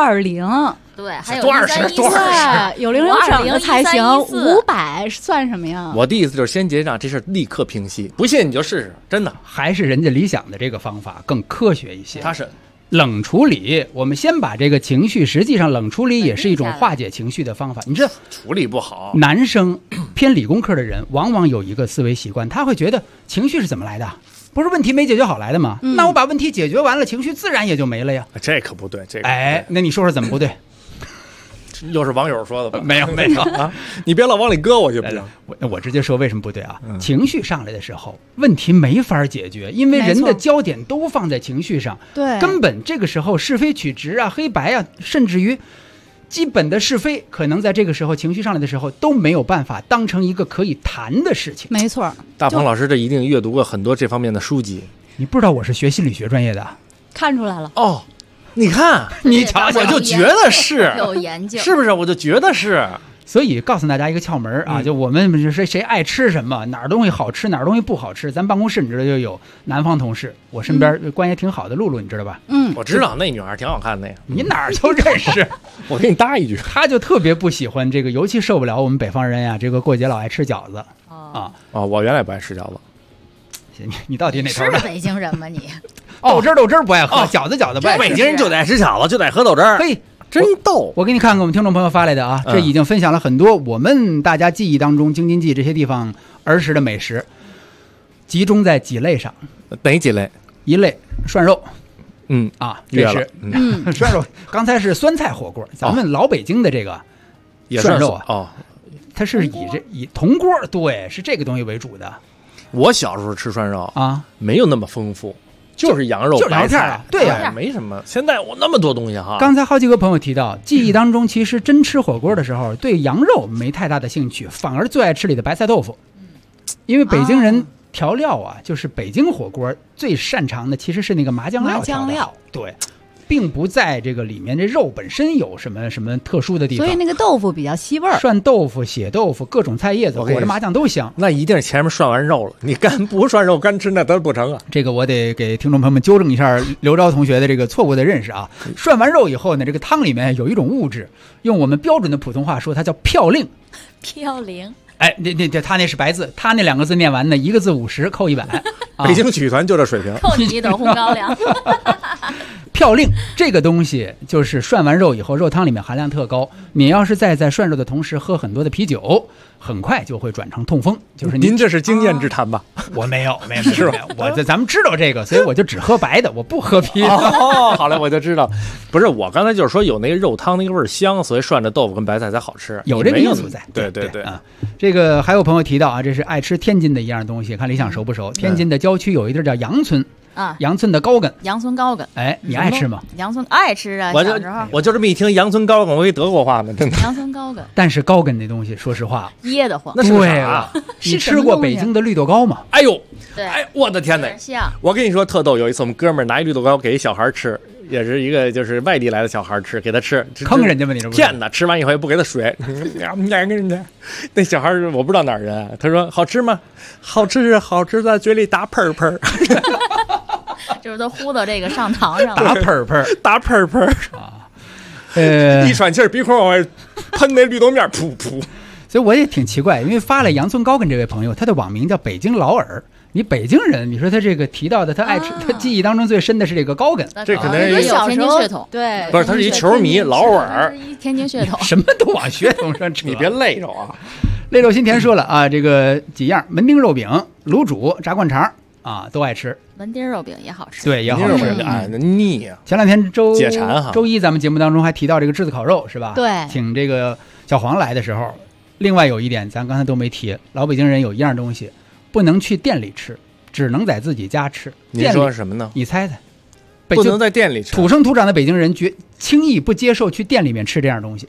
520。 对，还有多少钱？ 有零整的才行。500算什么呀？ 我的意思就是先结账，这事立刻平息。不信你就试试，真的。 还是人家理想的这个方法更科学一些。 他是冷处理，我们先把这个情绪，实际上冷处理也是一种化解情绪的方法。你知道， 处理不好， 男生偏理工科的人往往有一个思维习惯，他会觉得情绪是怎么来的？不是问题没解决好来的吗？那我把问题解决完了，情绪自然也就没了呀。 这可不对，这个哎，那你说说怎么不对？ 又是网友说的吧？ 没有啊！你别老往里搁我就不行。 我直接说为什么不对啊？情绪上来的时候，问题没法解决，因为人的焦点都放在情绪上， 对， 根本这个时候是非曲直啊、黑白啊，甚至于基本的是非，可能在这个时候情绪上来的时候都没有办法当成一个可以谈的事情。 没错， 大鹏老师这一定阅读过很多这方面的书籍。 你不知道我是学心理学专业的？ 看出来了哦。你看， 你瞧瞧， 我就觉得是有研究， 是不是？我就觉得是。 所以告诉大家一个窍门啊，就我们谁爱吃什么，哪儿东西好吃，哪儿东西不好吃。咱办公室你知道就有南方同事，我身边关系挺好的露露，你知道吧？ 我知道那女孩挺好看的呀。 你哪儿就认识？ 我给你搭一句， 他就特别不喜欢这个，尤其受不了我们北方人呀，这个过节老爱吃饺子啊。 我原来不爱吃饺子。 你到底哪头的？ 是北京人吗你？ 豆汁儿不爱喝，饺子不爱吃。 北京人就得爱吃饺子，就得喝豆汁儿。 嘿， 真逗！ 我给你看看我们听众朋友发来的啊，这已经分享了很多我们大家记忆当中京津冀这些地方儿时的美食，集中在几类上。 哪几类？ 一类涮肉。这是涮肉。刚才是酸菜火锅，咱们老北京的这个涮肉啊，它是以铜锅，对，是这个东西为主的。 我小时候吃涮肉啊， 没有那么丰富，就是羊肉、白菜， 对呀， 没什么。现在我那么多东西哈。 刚才好几个朋友提到，记忆当中其实真吃火锅的时候，对羊肉没太大的兴趣，反而最爱吃里的白菜豆腐。因为北京人调料啊，就是北京火锅最擅长的其实是那个麻酱料，对。并不在这个里面，这肉本身有什么特殊的地方， 所以那个豆腐比较吸味儿。 涮豆腐、血豆腐、各种菜叶子裹着麻酱都香。 那一定是前面涮完肉了，你干不涮肉干吃那都不成啊。 这个我得给听众朋友们纠正一下刘钊同学的这个错误的认识啊。涮完肉以后呢，这个汤里面有一种物质，用我们标准的普通话说，它叫嘌呤。 嘌呤。 哎，他那是白字，他那2个字念完呢，一个字50扣100。 北京曲艺团就这水平， 扣你一斗红高粱。 嘌呤这个东西就是涮完肉以后，肉汤里面含量特高。你要是在涮肉的同时喝很多的啤酒，很快就会转成痛风。就是您这是经验之谈吧？ 我没有，是吧？咱们知道这个，所以我就只喝白的，我不喝啤的。 好嘞，我就知道。不是，我刚才就是说有那个肉汤那个味儿香，所以涮着豆腐跟白菜才好吃。 有这个因素在。 对啊。这个还有朋友提到啊，这是爱吃天津的一样东西，看理想熟不熟？天津的郊区有一地儿叫杨村。杨村的高梗， 杨村高梗， 哎，你爱吃吗？ 杨村爱吃啊，小时候我就这么一听杨村高梗，我以为德国话呢，真的。 杨村高梗， 但是高梗那东西，说实话， 噎得慌。 那是对了，你吃过北京的绿豆糕吗？ 哎呦， 对， 哎，我的天哪！ 像我跟你说特逗，有一次我们哥们儿拿一绿豆糕给一小孩吃，也是一个就是外地来的小孩吃，给他吃， 坑人家吗？你这骗他，吃完以后也不给他水，那小孩我不知道哪儿人，他说好吃吗？好吃，好吃，在嘴里打喷喷。 就是都呼到这个上膛上了， 打喷喷， 打喷喷啊！ 一喘气儿，鼻孔往外喷那绿豆面，噗噗。 所以我也挺奇怪，因为发了杨村高跟这位朋友，他的网名叫北京老耳。你北京人，你说他这个提到的，他爱吃，他记忆当中最深的是这个高梗， 这可能是有天津血统， 对， 不是，他是一球迷老耳， 天津血统， 什么都往血统上扯， 你别累着啊！ 累肉心田说了啊，这个几样门钉肉饼、卤煮、炸灌肠啊，都爱吃。 门钉肉饼也好吃， 对，也好吃。 哎，腻啊！ 前两天解馋哈， 周一咱们节目当中还提到这个炙子烤肉是吧？ 对， 请这个小黄来的时候，另外有一点咱刚才都没提，老北京人有一样东西不能去店里吃，只能在自己家吃。 你说什么呢？ 你猜猜。 不能在店里吃。 土生土长的北京人轻易不接受去店里面吃这样东西。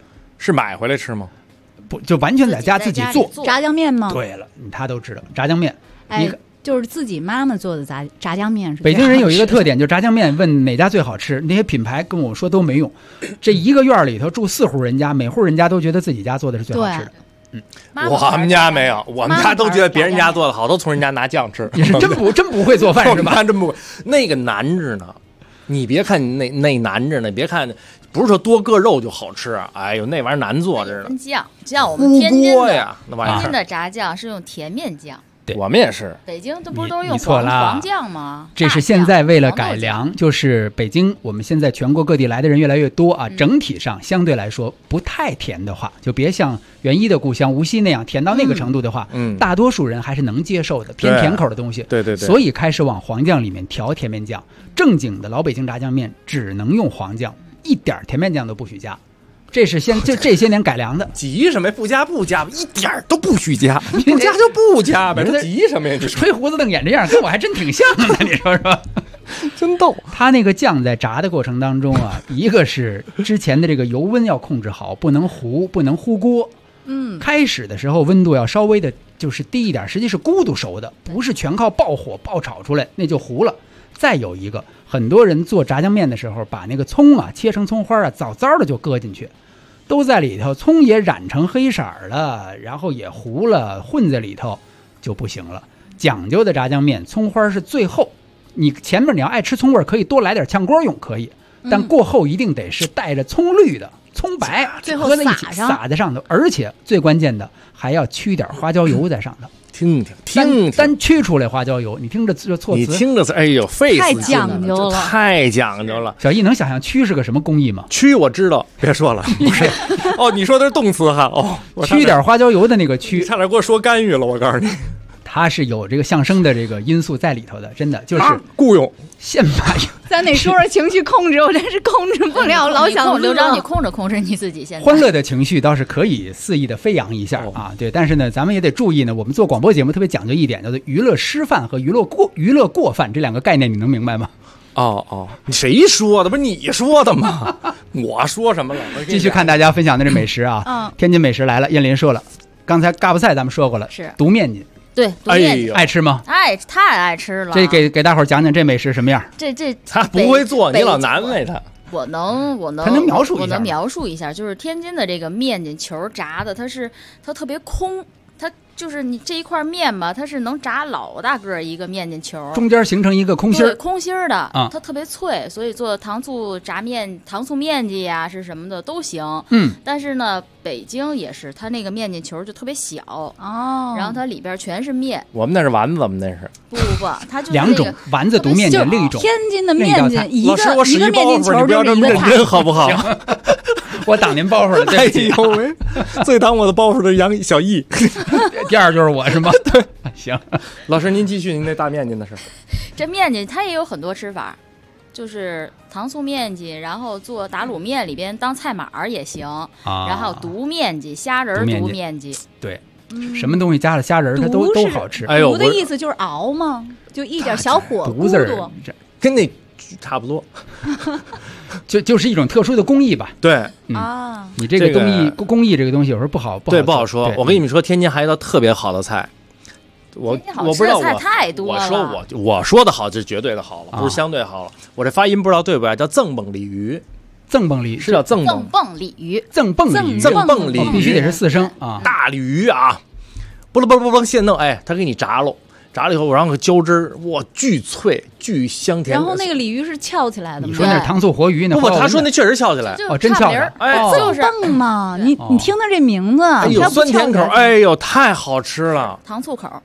是买回来吃吗？ 不，就完全在家自己做炸酱面吗？ 对了，他都知道炸酱面。 就是自己妈妈做的炸酱面是。 北京人有一个特点，就炸酱面问哪家最好吃，那些品牌跟我说都没用。这一个院里头住4户人家，每户人家都觉得自己家做的是最好吃的。 我们家没有，我们家都觉得别人家做的好，都从人家拿酱吃。 你是真不会做饭是吧？ 真不会，那个难着呢。你别看那难着呢，别看不是说多个肉就好吃，哎呦那玩意儿难做着呢。 酱，像我们天津的呀，那玩意儿天津的炸酱是用甜面酱。 对， 我们也是。 北京这不是都是用黄酱吗？ 这是现在为了改良，就是北京我们现在全国各地来的人越来越多啊，整体上相对来说不太甜的话，就别像袁一的故乡无锡那样甜到那个程度的话，大多数人还是能接受的，偏甜口的东西。 对， 所以开始往黄酱里面调甜面酱。正经的老北京炸酱面只能用黄酱，一点甜面酱都不许加。这是这些年改良的。 急什么呀？不加，一点都不许加，不加就不加呗。急什么呀？ 吹胡子瞪眼这样，跟我还真挺像的，你说是吧？ 真逗。 他那个酱在炸的过程当中啊，一个是之前的这个油温要控制好，不能糊锅。开始的时候温度要稍微的就是低一点，实际是咕嘟熟的，不是全靠爆火爆炒出来，那就糊了。再有一个，很多人做炸酱面的时候，把那个葱啊切成葱花啊，早早的就搁进去，都在里头，葱也染成黑色了，然后也糊了，混在里头就不行了。讲究的炸酱面，葱花是最后，你前面你要爱吃葱味，可以多来点炝锅用，可以，但过后一定得是带着葱绿的、葱白，合在一起撒在上头，而且最关键的还要驱点花椒油在上头。 听， 单驱出来花椒油，你听着这措辞， 你听着，哎呦，费太讲究了， 太讲究了。 小易能想象驱是个什么工艺吗？ 驱我知道，别说了，不是。哦，你说的是动词哈。哦， 驱点花椒油的那个驱， 差点给我说干预了。我告诉你， 它是有这个相声的这个因素在里头的，真的就是雇佣现把。 咱得说说情绪控制，我真是控制不了，老想刘璋，你控制你自己。现在欢乐的情绪倒是可以肆意的飞扬一下啊，对，但是呢，咱们也得注意呢。我们做广播节目特别讲究一点，叫做娱乐失范和娱乐过范这两个概念，你能明白吗？ 哦，谁说的？不是你说的吗？我说什么了？ 继续看大家分享的这美食啊，天津美食来了。燕林说了，刚才嘎巴菜咱们说过了， 是毒面筋。 对， 爱吃吗？ 太爱吃了。 这给大伙儿讲讲这美食什么样？ 这他不会做，你老难为他。 我能描述一下。 我能描述一下，就是天津的这个面筋球炸的，它特别空。它就是你这一块面吧，它是能炸老大个一个面筋球， 中间形成一个空心儿， 空心儿的，它特别脆，所以做糖醋面筋呀是什么的都行。但是呢，北京也是，它那个面筋球就特别小哦， 然后它里边全是面。 我们那是丸子，我们那是不，它就是两种丸子毒面筋，另一种天津的面筋，一个面筋球不要这么认真好不好？ 我挡您包袱了，对不起。 哎呦喂，最挡我的包袱的小易。 第二就是我是吗？ 对， 行， 老师您继续您那大面筋的事。 这面筋它也有很多吃法，就是糖醋面筋，然后做打卤面里边当菜码也行，然后毒面筋、虾仁毒面筋。 对，什么东西加了虾仁它都好吃。 哎呦，毒的意思就是熬吗？就一点小火毒字儿， 跟那差不多。 就是一种特殊的工艺吧。 对啊， 你这个工艺这个东西有时候不好说。我跟你们说，天津还有一道特别好的菜，我不知道菜太多了。 我说的好就绝对的好了，不是相对好了。我这发音不知道对不对，叫赠蹦鲤鱼。 赠蹦鲤是叫赠蹦鲤鱼， 赠蹦鲤鱼必须得是4声啊， 大鲤鱼啊，不楞现弄，哎，他给你炸喽。炸了以后，我让个浇汁儿，哇，巨脆巨香甜。 然后那个鲤鱼是翘起来的吗？ 你说那是糖醋活鱼呢？ 不，他说那确实翘起来。 哦，真翘起来。 哎， 就是蹦嘛！你听他这名字， 哎呦，酸甜口，哎呦，太好吃了。 糖醋口，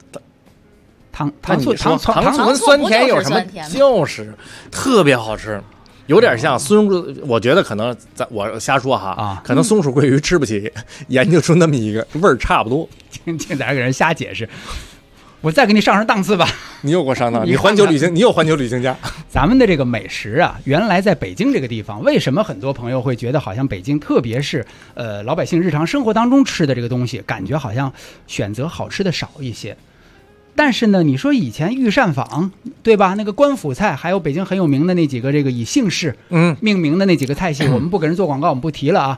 糖醋跟酸甜有什么？就是特别好吃。有点像我觉得可能我瞎说哈可能松鼠桂鱼吃不起，研究出那么一个味儿差不多。 听咱给人瞎解释。我再给你上档次吧。 你又给我上档，你有环球旅行家。 咱们的这个美食啊，原来在北京这个地方，为什么很多朋友会觉得好像北京，特别是老百姓日常生活当中吃的这个东西，感觉好像选择好吃的少一些。但是呢，你说以前御膳坊对吧？那个官府菜，还有北京很有名的那几个这个以姓氏命名的那几个菜系，我们不给人做广告，我们不提了啊。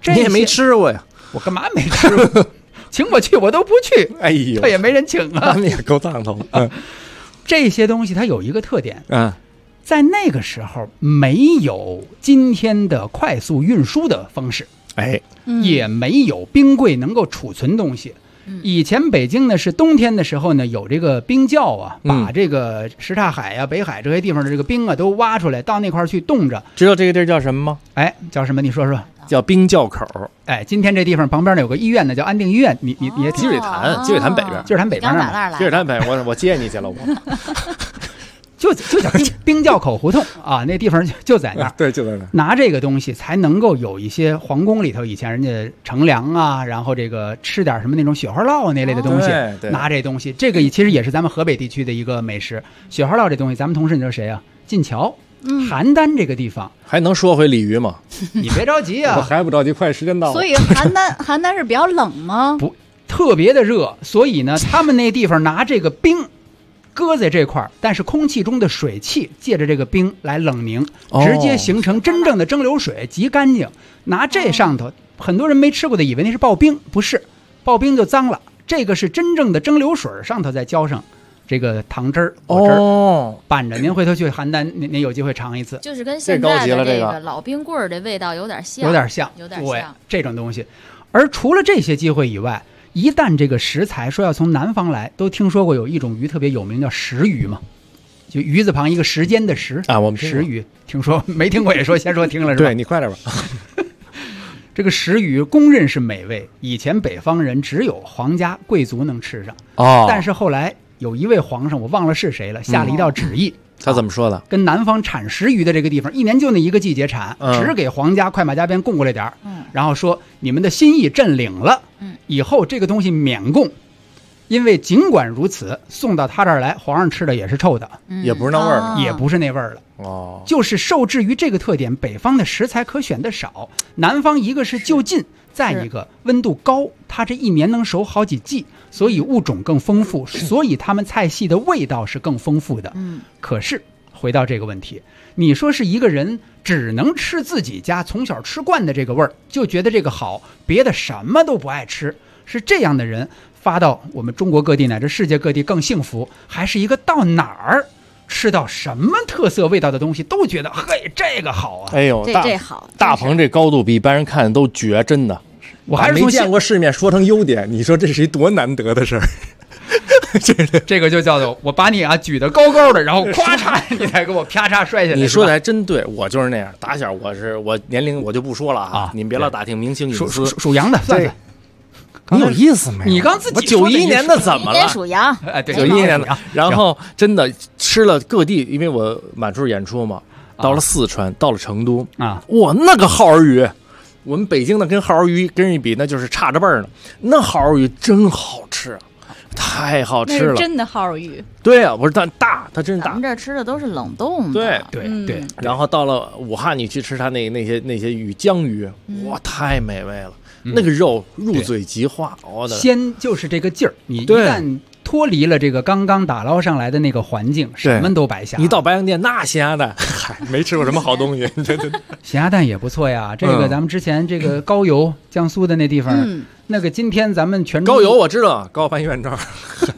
你也没吃过呀？ 我干嘛没吃过？请我去我都不去。 哎呦， 他也没人请啊。 你也够当头。 这些东西它有一个特点， 在那个时候没有今天的快速运输的方式，也没有冰柜能够储存东西。以前北京呢是冬天的时候呢有这个冰窖啊，把这个什刹海啊、北海这些地方的这个冰啊都挖出来，到那块去冻着。 知道这个地儿叫什么吗？ 叫什么？你说说。 叫冰窖口。 今天这地方旁边呢有个医院呢，叫安定医院。你积水潭北边， 积水潭北边呢。 积水潭北，我接你去了，我。 就叫冰窖口胡同啊，那地方就在那儿。 对，就在那儿。 拿这个东西才能够有一些皇宫里头以前人家乘凉啊，然后这个吃点什么那种雪花酪那类的东西。拿这东西，这个其实也是咱们河北地区的一个美食。雪花酪这东西，咱们同事你知道谁啊？晋桥。邯郸这个地方还能说回鲤鱼吗？ 你别着急啊， 我还不着急，快时间到了。 所以邯郸是比较冷吗？ 不，特别的热，所以呢，他们那地方拿这个冰搁在这块儿，但是空气中的水汽借着这个冰来冷凝，直接形成真正的蒸馏水，极干净。拿这上头，很多人没吃过的以为那是刨冰，不是，刨冰就脏了。这个是真正的蒸馏水，上头再浇上这个糖汁儿、果汁儿拌着。您回头去邯郸，您有机会尝一次， 就是跟现在的这个老冰棍儿的味道有点像， 对，这种东西。而除了这些机会以外，一旦这个食材说要从南方来，都听说过有一种鱼特别有名，叫石鱼嘛，就鱼字旁一个时间的时啊，我们石鱼听说没听过也说先说听了是吧？ 对，你快点吧。 这个石鱼公认是美味，以前北方人只有皇家贵族能吃上但是后来有一位皇上，我忘了是谁了，下了一道旨意。 他怎么说的？ 跟南方产石鱼的这个地方，一年就那一个季节产，只给皇家快马加鞭供过来点儿。然后说你们的心意朕领了，以后这个东西免供。因为尽管如此，送到他这儿来，皇上吃的也是臭的， 也不是那味儿， 也不是那味儿了。就是受制于这个特点，北方的食材可选的少，南方一个是就近，再一个温度高，它这一年能熟好几季，所以物种更丰富，所以他们菜系的味道是更丰富的。可是回到这个问题，你说是一个人只能吃自己家从小吃惯的这个味儿，就觉得这个好，别的什么都不爱吃，是这样的人发到我们中国各地乃至世界各地更幸福，还是一个到哪儿吃到什么特色味道的东西都觉得嘿这个好啊？ 哎呦， 这好， 大鹏这高度比一般人看都绝，真的。 我还是没见过世面说成优点，你说这是一多难得的事儿。 这个就叫做我把你举得高高的，然后咵嚓你才给我啪嚓摔下来。 你说的还真对，我就是那样。打小我年龄我就不说了啊，你们别老打听明星隐私。 属羊的算算。 你有意思没？ 你刚自己我91年的怎么了？ 属羊， 对 ，91年的。然后真的吃了各地，因为我满处演出嘛，到了四川，到了成都啊， 哇，那个耗儿鱼，我们北京的跟耗儿鱼跟人一比，那就是差着辈儿呢。那耗儿鱼真好吃，太好吃了， 那是真的耗儿鱼。 对啊，不是但大，它真大。 咱们这吃的都是冷冻的。 对。然后到了武汉，你去吃它那些鱼，江鱼，哇，太美味了。那个肉入嘴即化， 鲜就是这个劲儿。你一旦脱离了这个刚刚打捞上来的那个环境，什么都白瞎。 你到白洋淀那咸鸭蛋，嗨，没吃过什么好东西。 咸鸭蛋也不错呀。这个咱们之前这个高邮，江苏的那地方，那个今天咱们全高邮我知道，高办院照。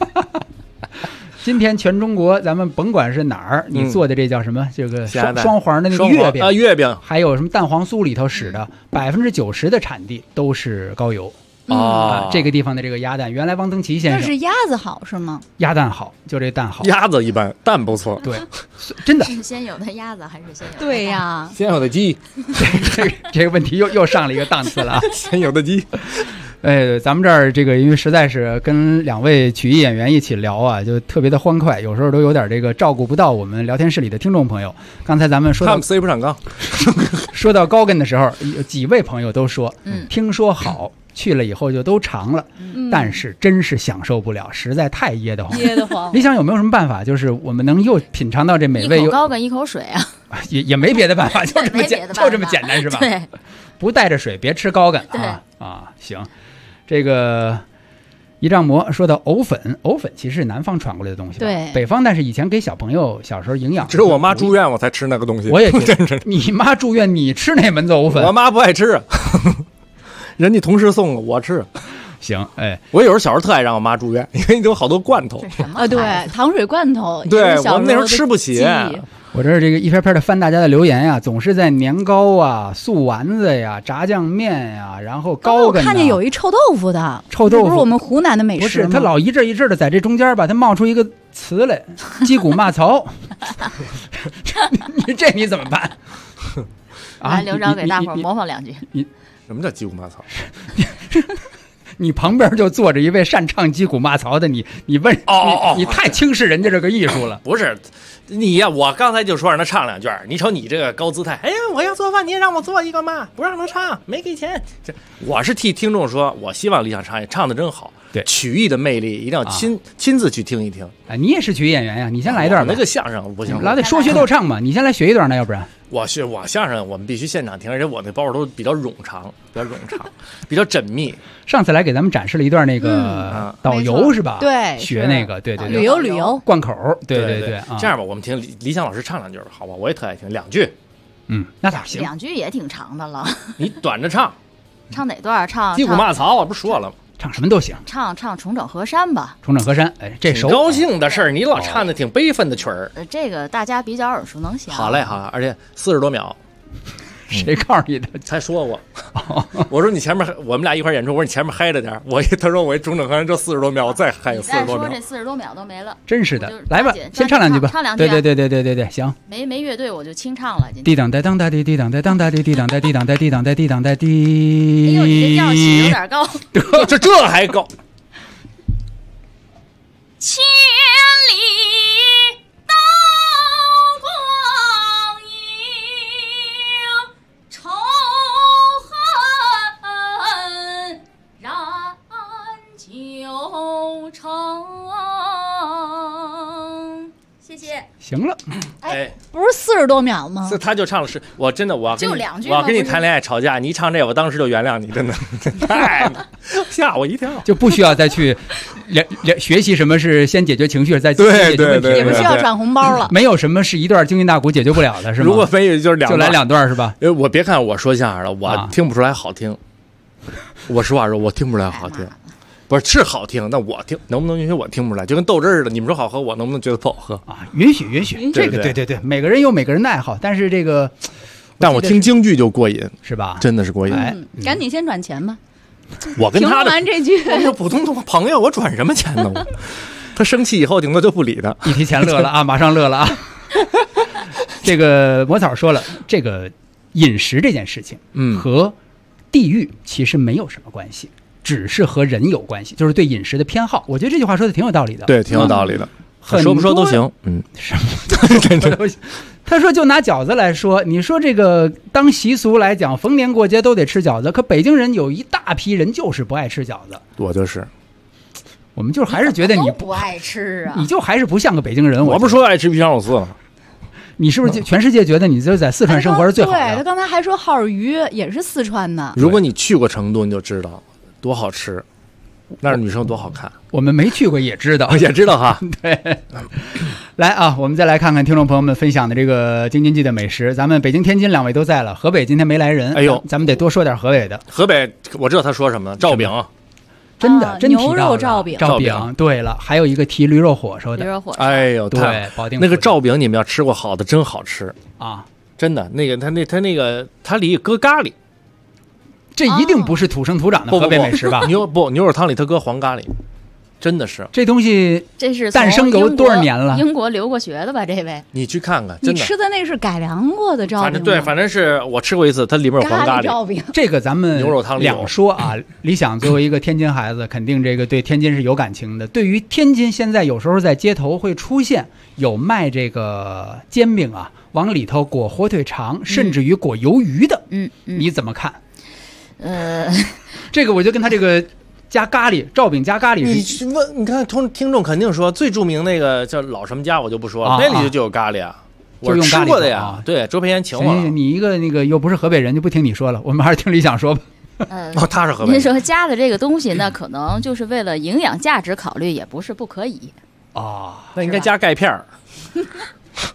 今天全中国，咱们甭管是哪儿，你做的这叫什么？这个双黄的那个月饼还有什么蛋黄酥里头使的，90%的产地都是高邮这个地方的这个鸭蛋，原来汪曾祺先生， 那是鸭子好是吗？ 鸭蛋好，就这蛋好。 鸭子一般，蛋不错。 对，真的是先有的鸭子还是先有的？ 对呀， 先有的鸡。 这个问题又上了一个档次了。 先有的鸡。 咱们这儿这个因为实在是跟2位曲艺演员一起聊啊，就特别的欢快，有时候都有点这个照顾不到我们聊天室里的听众朋友。刚才咱们说到他们塞不上纲， 说到高跟的时候，有几位朋友都说，听说好，去了以后就都尝了，但是真是享受不了，实在太噎得慌。你想有没有什么办法，就是我们能又品尝到这美味， 一口高跟一口水啊？ 也没别的办法，就这么简单是吧？ 对， 不带着水别吃高跟啊！行。这个一丈魔说到藕粉其实是南方传过来的东西吧？ 对， 北方但是以前给小朋友小时候营养， 只有我妈住院我才吃那个东西。 我也觉得，你妈住院你吃那门子藕粉？ 我妈不爱吃。 人家同事送的，我吃。 行，哎， 我有时候小时候特爱让我妈住院，因为有好多罐头啊，对，糖水罐头， 对我们那时候吃不起。 我这这个一篇篇的翻大家的留言呀，总是在年糕啊、素丸子呀、炸酱面呀，然后糕跟。 我看见有一臭豆腐的， 臭豆腐不是我们湖南的美食吗？ 不是，他老一阵一阵的在这中间吧，他冒出一个词来，击鼓骂曹。你怎么办？ 来，刘钊给大伙模仿两句。 你什么叫击鼓骂曹？ 你旁边就坐着一位擅唱击鼓骂曹的，你问你太轻视人家这个艺术了。 不是你呀，我刚才就说让他唱2句，你瞅你这个高姿态，哎呀，我要做饭，你也让我做一个嘛，不让他唱，没给钱。我是替听众说，我希望理想唱的真好。 对， 曲艺的魅力一定要亲自去听一听。 哎，你也是曲艺演员呀，你先来一段吧。 那个相声不行， 老得说学逗唱嘛，你先来学一段呢，要不然。 我相声我们必须现场听，而且我那包都比较冗长，比较缜密。 上次来给咱们展示了一段那个导游是吧？ 对， 学那个对旅游贯口，对。 这样吧，我们听李想老师唱2句，好吧？我也特爱听2句。 那咋行 ？2句也挺长的了。 你短着唱。 唱哪段？唱击鼓骂曹，我不是说了吗？ 唱什么都行， 唱重整河山吧。 重整河山，哎，这首高兴的事儿，你老唱的挺悲愤的曲儿。 这个大家比较耳熟能详。 好嘞，好，而且40多秒。 谁告诉你的？ 才说过。我说你前面我们俩一块演出，我说你前面嗨着点，他说我重整河山这40多秒，我再嗨有40多秒。 再说这40多秒都没了。 真是的，来吧，先唱2句吧。 唱2句。 对，行。 没乐队我就清唱了。 滴当带当哒滴滴当带当哒滴滴当带滴当带滴当带滴当带滴。 哎呦，你这调起有点高。 这还高。 千里刀光影，仇恨燃旧城。 谢谢。 行了， 哎，不是40多秒吗？ 他就唱了是，我真的我就2句， 我跟你谈恋爱吵架，你一唱这，我当时就原谅你，真的太吓我一跳， 就不需要再去学习什么是先解决情绪，再解决问题， 也不需要转红包了。 没有什么是一段京韵大鼓解决不了的，是吗？ 如果非有就是就来2段是吧？ 我别看我说相声了，我听不出来好听。我实话说，我听不出来好听。不是好听，那我听能不能允许我听不出来？就跟豆汁儿的，你们说好喝，我能不能觉得不好喝啊？允许，这个对，每个人有每个人的爱好，但是这个， 但我听京剧就过瘾， 是吧？ 真的是过瘾。 赶紧先转钱吧。 我跟他完这句， 我普通朋友，我转什么钱呢？他生气以后顶多就不理他， 一提钱乐了啊，马上乐了啊。这个魔草说了，这个饮食这件事情，和地域其实没有什么关系。只是和人有关系，就是对饮食的偏好。我觉得这句话说的挺有道理的， 对，挺有道理的。说不说都行， 什么都行。他说，就拿饺子来说，你说这个当习俗来讲，逢年过节都得吃饺子，可北京人有一大批人就是不爱吃饺子。 我就是， 我们就是还是觉得你不爱吃啊， 你就还是不像个北京人。 我不是说爱吃鱼香肉丝吗？ 你是不是全世界觉得你就在四川生活是最好的？ 对，他刚才还说耗鱼也是四川的。 如果你去过成都，你就知道。多好吃，那是女生多好看。 我们没去过也知道， 也知道哈。 对，来啊，我们再来看看听众朋友们分享的这个京津冀的美食。咱们北京、天津2位都在了，河北今天没来人。 哎呦， 咱们得多说点河北的。 河北我知道他说什么了，赵饼， 真的真牛肉赵饼。 对了，还有一个提驴肉火烧的。 驴肉火烧。 哎呦， 对，保定那个赵饼你们要吃过好的，真好吃啊！ 真的，那个它里搁咖喱。 这一定不是土生土长的河北美食吧？ 牛肉汤里它搁黄咖喱，真的是这东西。 这是诞生有多少年了？ 英国留过学的吧？这位， 你去看看， 你吃的那是改良过的赵饼。 反正是我吃过一次，它里面有黄咖喱。 这个咱们牛肉汤里两说啊。理想作为一个天津孩子，肯定这个对天津是有感情的。对于天津，现在有时候在街头会出现有卖这个煎饼啊，往里头裹火腿肠，甚至于裹鱿鱼的。你怎么看？这个我就跟他这个加咖喱，赵饼加咖喱。 你看听众肯定说最著名那个叫老什么家，我就不说了，那里就有咖喱啊，我吃过的呀。对，周培炎请我。 你一个那个又不是河北人，就不听你说了，我们还是听理想说吧。 他是河北人。 您说加的这个东西呢，可能就是为了营养价值考虑，也不是不可以。 那应该加钙片儿。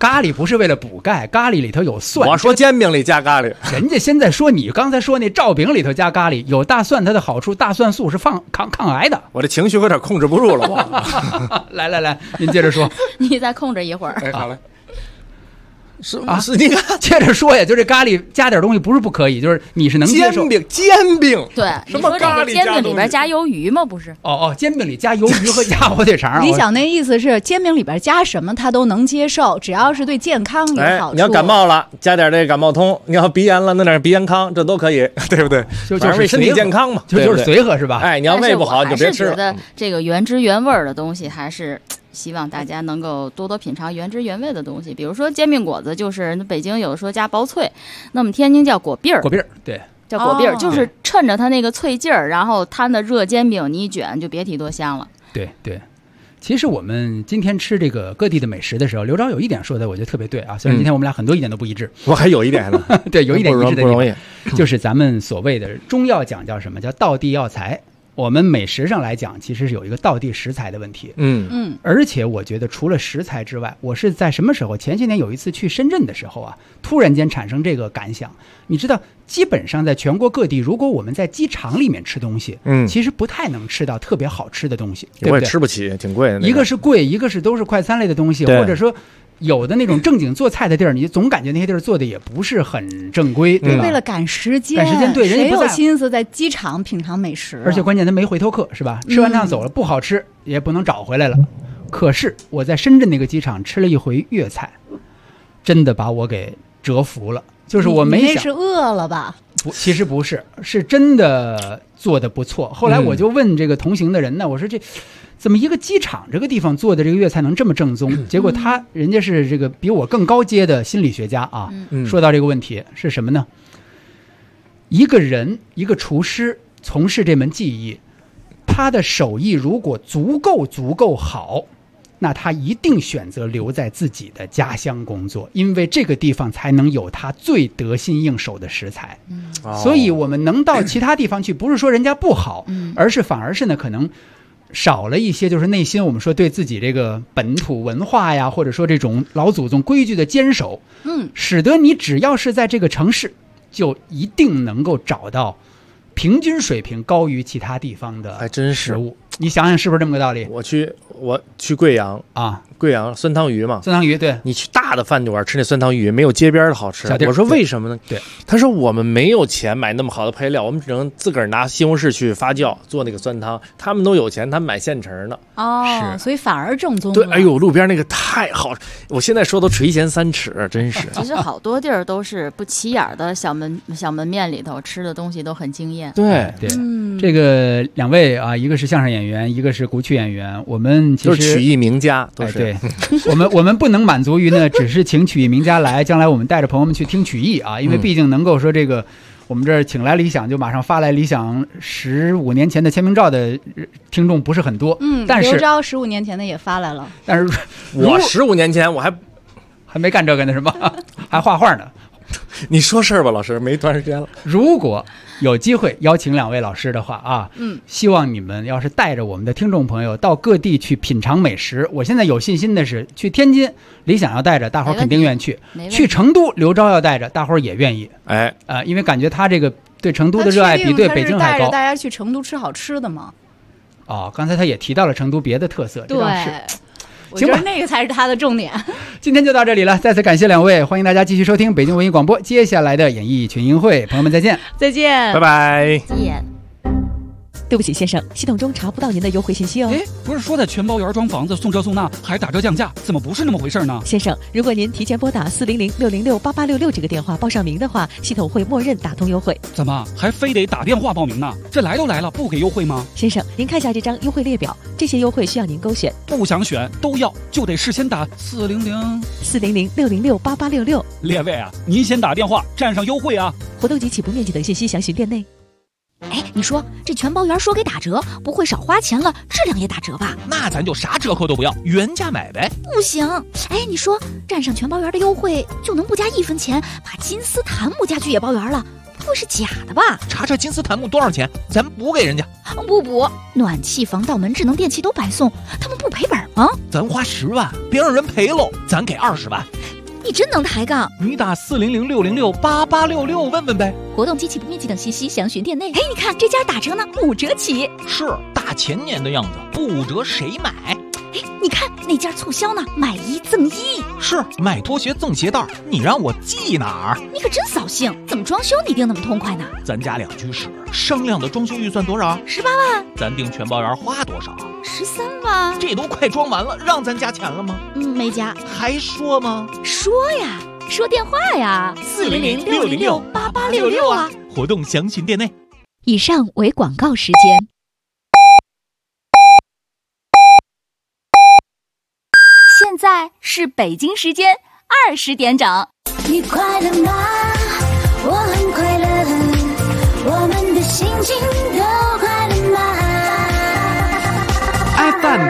咖喱不是为了补钙，咖喱里头有蒜。 我说煎饼里加咖喱， 人家现在说你刚才说那罩饼里头加咖喱，有大蒜，它的好处，大蒜素是抗癌的。 我这情绪有点控制不住了，我。 来，您接着说。 你再控制一会儿。 哎，好嘞。是你看，接着说呀，就这咖喱加点东西不是不可以，就是你是能接受。 煎饼， 对， 什么咖喱煎饼里边加鱿鱼吗？不是。 煎饼里加鱿鱼和加火腿肠。 李想那意思是煎饼里边加什么他都能接受，只要是对健康有好处。 你要感冒了，加点这感冒通；你要鼻炎了，弄点鼻炎康，这都可以，对不对？ 就是为身体健康嘛， 就是随和是吧？ 哎，你要胃不好你就别吃了。 觉得这个原汁原味的东西还是。希望大家能够多多品尝原汁原味的东西，比如说煎饼果子，就是北京有说加薄脆，那我们天津叫果篦儿。 果篦儿，对， 叫果篦儿，就是趁着它那个脆劲儿，然后摊的热煎饼，你一卷就别提多香了。 对。其实我们今天吃这个各地的美食的时候，刘钊有一点说的，我觉得特别对啊。虽然今天我们俩很多意见都不一致， 我还有一点呢。 对，有一点一致的不容易， 就是咱们所谓的中药讲叫什么叫道地药材。我们美食上来讲，其实是有一个道地食材的问题。而且我觉得除了食材之外，我是在什么时候？前些年有一次去深圳的时候啊，突然间产生这个感想。你知道，基本上在全国各地，如果我们在机场里面吃东西，其实不太能吃到特别好吃的东西，对不对？ 我也吃不起，挺贵的。 一个是贵，一个是都是快餐类的东西，或者说。有的那种正经做菜的地儿，你总感觉那些地儿做的也不是很正规，对吧？ 为了赶时间， 对，人谁有心思在机场品尝美食？ 而且关键他没回头客，是吧？吃完趟走了，不好吃也不能找回来了。可是我在深圳那个机场吃了一回粤菜，真的把我给折服了。就是我没想， 你那是饿了吧？ 其实不是，是真的做的不错。后来我就问这个同行的人呢，我说这。怎么一个机场这个地方做的这个粤菜能这么正宗？结果人家是这个比我更高阶的心理学家啊。说到这个问题是什么呢？一个人，一个厨师从事这门技艺，他的手艺如果足够好，那他一定选择留在自己的家乡工作，因为这个地方才能有他最得心应手的食材。所以我们能到其他地方去，不是说人家不好，而是反而是呢可能。少了一些就是内心我们说对自己这个本土文化呀，或者说这种老祖宗规矩的坚守，使得你只要是在这个城市，就一定能够找到平均水平高于其他地方的食物。你想想是不是这么个道理？ 我去贵阳啊，贵阳酸汤鱼嘛， 酸汤鱼，对， 你去大的饭馆吃那酸汤鱼没有街边的好吃。我说为什么呢？ 对， 他说我们没有钱买那么好的配料，我们只能自个儿拿西红柿去发酵做那个酸汤。他们都有钱，他们买现成的。 是，所以反而正宗。 对，哎呦，路边那个太好，我现在说都垂涎三尺，真是。 其实好多地儿都是不起眼的小门面里头吃的东西都很惊艳。 对，这个两位啊，一个是相声演员，一个是古曲演员，我们其实都是曲艺名家，都是。 对，我们不能满足于呢，只是请曲艺名家来，将来我们带着朋友们去听曲艺啊，因为毕竟能够说这个。我们这儿请来理想，就马上发来理想15年前的签名照的听众不是很多。但是刘钊15年前的也发来了。 但是我15年前我还没干这个呢，是吧？还画画呢。 你说事儿吧，老师，没段时间了。 如果有机会邀请两位老师的话啊，希望你们要是带着我们的听众朋友到各地去品尝美食。我现在有信心的是，去天津，理想要带着，大伙儿肯定愿意去；去成都，刘钊要带着，大伙儿也愿意。 哎， 因为感觉他这个对成都的热爱比对北京还高。 带着大家去成都吃好吃的吗？ 刚才他也提到了成都别的特色， 对。我觉得那个才是他的重点。 今天就到这里了，再次感谢两位，欢迎大家继续收听北京文艺广播接下来的演艺群英会，朋友们再见， 再见， 拜拜， 再见。 对不起，先生，系统中查不到您的优惠信息哦。 不是说在全包园装房子送这送那还打折降价，怎么不是那么回事呢？ 先生，如果您提前拨打400-606-8866这个电话报上名的话，系统会默认打通优惠。 怎么还非得打电话报名呢？这来都来了，不给优惠吗？ 先生，您看下这张优惠列表，这些优惠需要您勾选， 不想选都要，就得事先打 400-606-8866。 列位啊，您先打电话占上优惠啊！ 活动及起步面积等信息详询店内。 你说这全包园说给打折，不会少花钱了，质量也打折吧？ 那咱就啥折扣都不要，原价买呗。 不行，你说占上全包园的优惠就能不加1分钱，把金丝檀木家具也包圆了，不会是假的吧？ 查查金丝檀木多少钱，咱补给人家。 不补，暖气、防盗门、智能电器都白送，他们不赔本吗？ 咱花10万，别让人赔喽，咱给20万。 你真能抬杠！ 你打400-606-8866问问呗。 活动及起步面积等信息详询店内。哎，你看这家打折呢，5折起。 是大前年的样子，不5折谁买？ 哎，你看那家促销呢，买1赠1。 是买拖鞋赠鞋带，你让我记哪儿？ 你可真扫兴！怎么装修你定那么痛快呢？ 咱家2居室，商量的装修预算多少 ？18万。 咱订全包园花多少 ？13万。这都快装完了，让咱加钱了吗？ 没加。 还说吗？ 说呀，说电话呀，400-606-8866啊。 活动详询店内。 以上为广告时间。现在是北京时间20点整。 你快乐吗？我很快乐，我们的心情都快乐吗 ？FM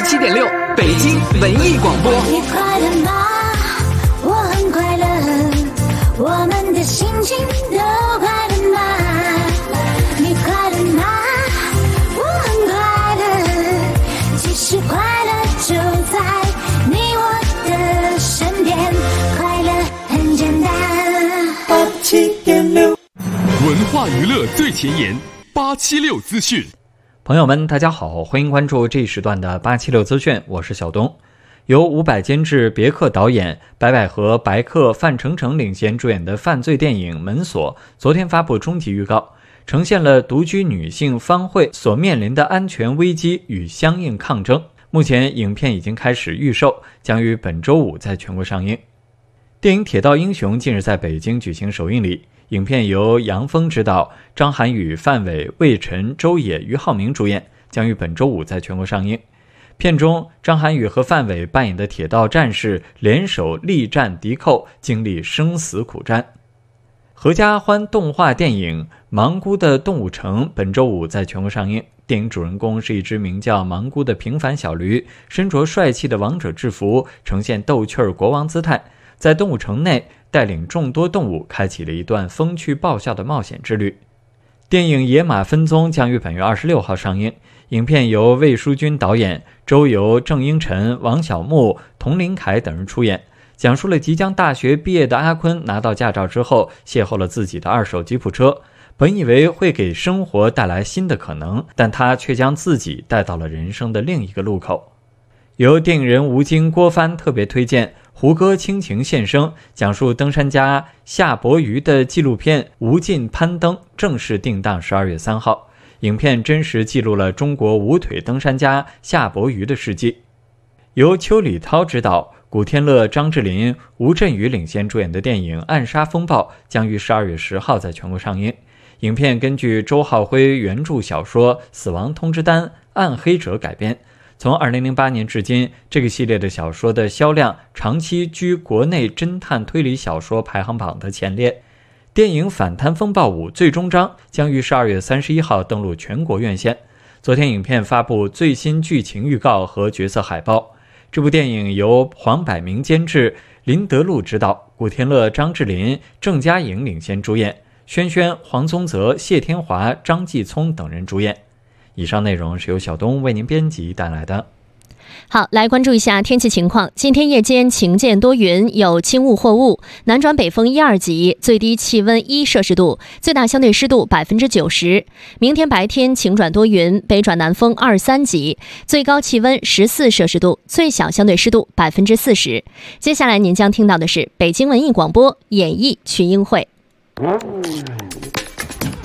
87.6，北京文艺广播。 你快乐吗？我很快乐，我们的心情都快乐吗？你快乐吗？我很快乐，其实快乐就在你我的身边，快乐很简单。87.6， 文化娱乐最前沿，876资讯。 朋友们，大家好，欢迎关注这一时段的876资讯，我是小东。由伍佰监制、别克导演、白百合、白客、范丞丞领衔主演的犯罪电影《门锁》昨天发布终极预告，呈现了独居女性方慧所面临的安全危机与相应抗争。目前影片已经开始预售，将于本周5在全国上映。电影《铁道英雄》近日在北京举行首映礼，影片由杨峰执导，张涵予、范伟、魏晨、周也、俞灏明主演，将于本周5在全国上映。片中，张涵予和范伟扮演的铁道战士联手力战敌寇，经历生死苦战。合家欢动画电影《芒姑的动物城》本周5在全国上映。电影主人公是一只名叫芒姑的平凡小驴，身着帅气的王者制服，呈现逗趣儿国王姿态，在动物城内带领众多动物开启了一段风趣爆笑的冒险之旅。电影《野马分鬃》将于本月26号上映，影片由魏书君导演，周游、郑英晨、王小木、佟林凯等人出演，讲述了即将大学毕业的阿坤拿到驾照之后，邂逅了自己的2手吉普车，本以为会给生活带来新的可能，但他却将自己带到了人生的另一个路口。由电影人吴京、郭帆特别推荐，胡歌倾情献声，讲述登山家夏伯渝的纪录片《无尽攀登》正式定档12月3号。影片真实记录了中国无腿登山家夏伯渝的事迹。由邱礼涛执导，古天乐、张智霖、吴镇宇领衔主演的电影《暗杀风暴》将于12月10号在全国上映。影片根据周浩辉原著小说《死亡通知单：暗黑者》改编。从2008年至今，这个系列的小说的销量长期居国内侦探推理小说排行榜的前列。电影《反贪风暴5：最终章》将于12月31号登陆全国院线。昨天影片发布最新剧情预告和角色海报。这部电影由黄百鸣监制，林德禄执导，古天乐、张智霖、郑嘉颖领衔主演，轩轩、黄宗泽、谢天华、张继聪等人主演。以上内容是由小东为您编辑带来的。 好，来关注一下天气情况。今天夜间晴间多云，有轻雾或雾，南转北风1、2级，最低气温1摄氏度，最大相对湿度90%。明天白天晴转多云，北转南风2、3级，最高气温14摄氏度，最小相对湿度40%。接下来您将听到的是北京文艺广播演艺群英会。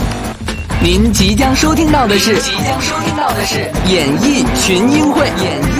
您即将收听到的是演艺群英会。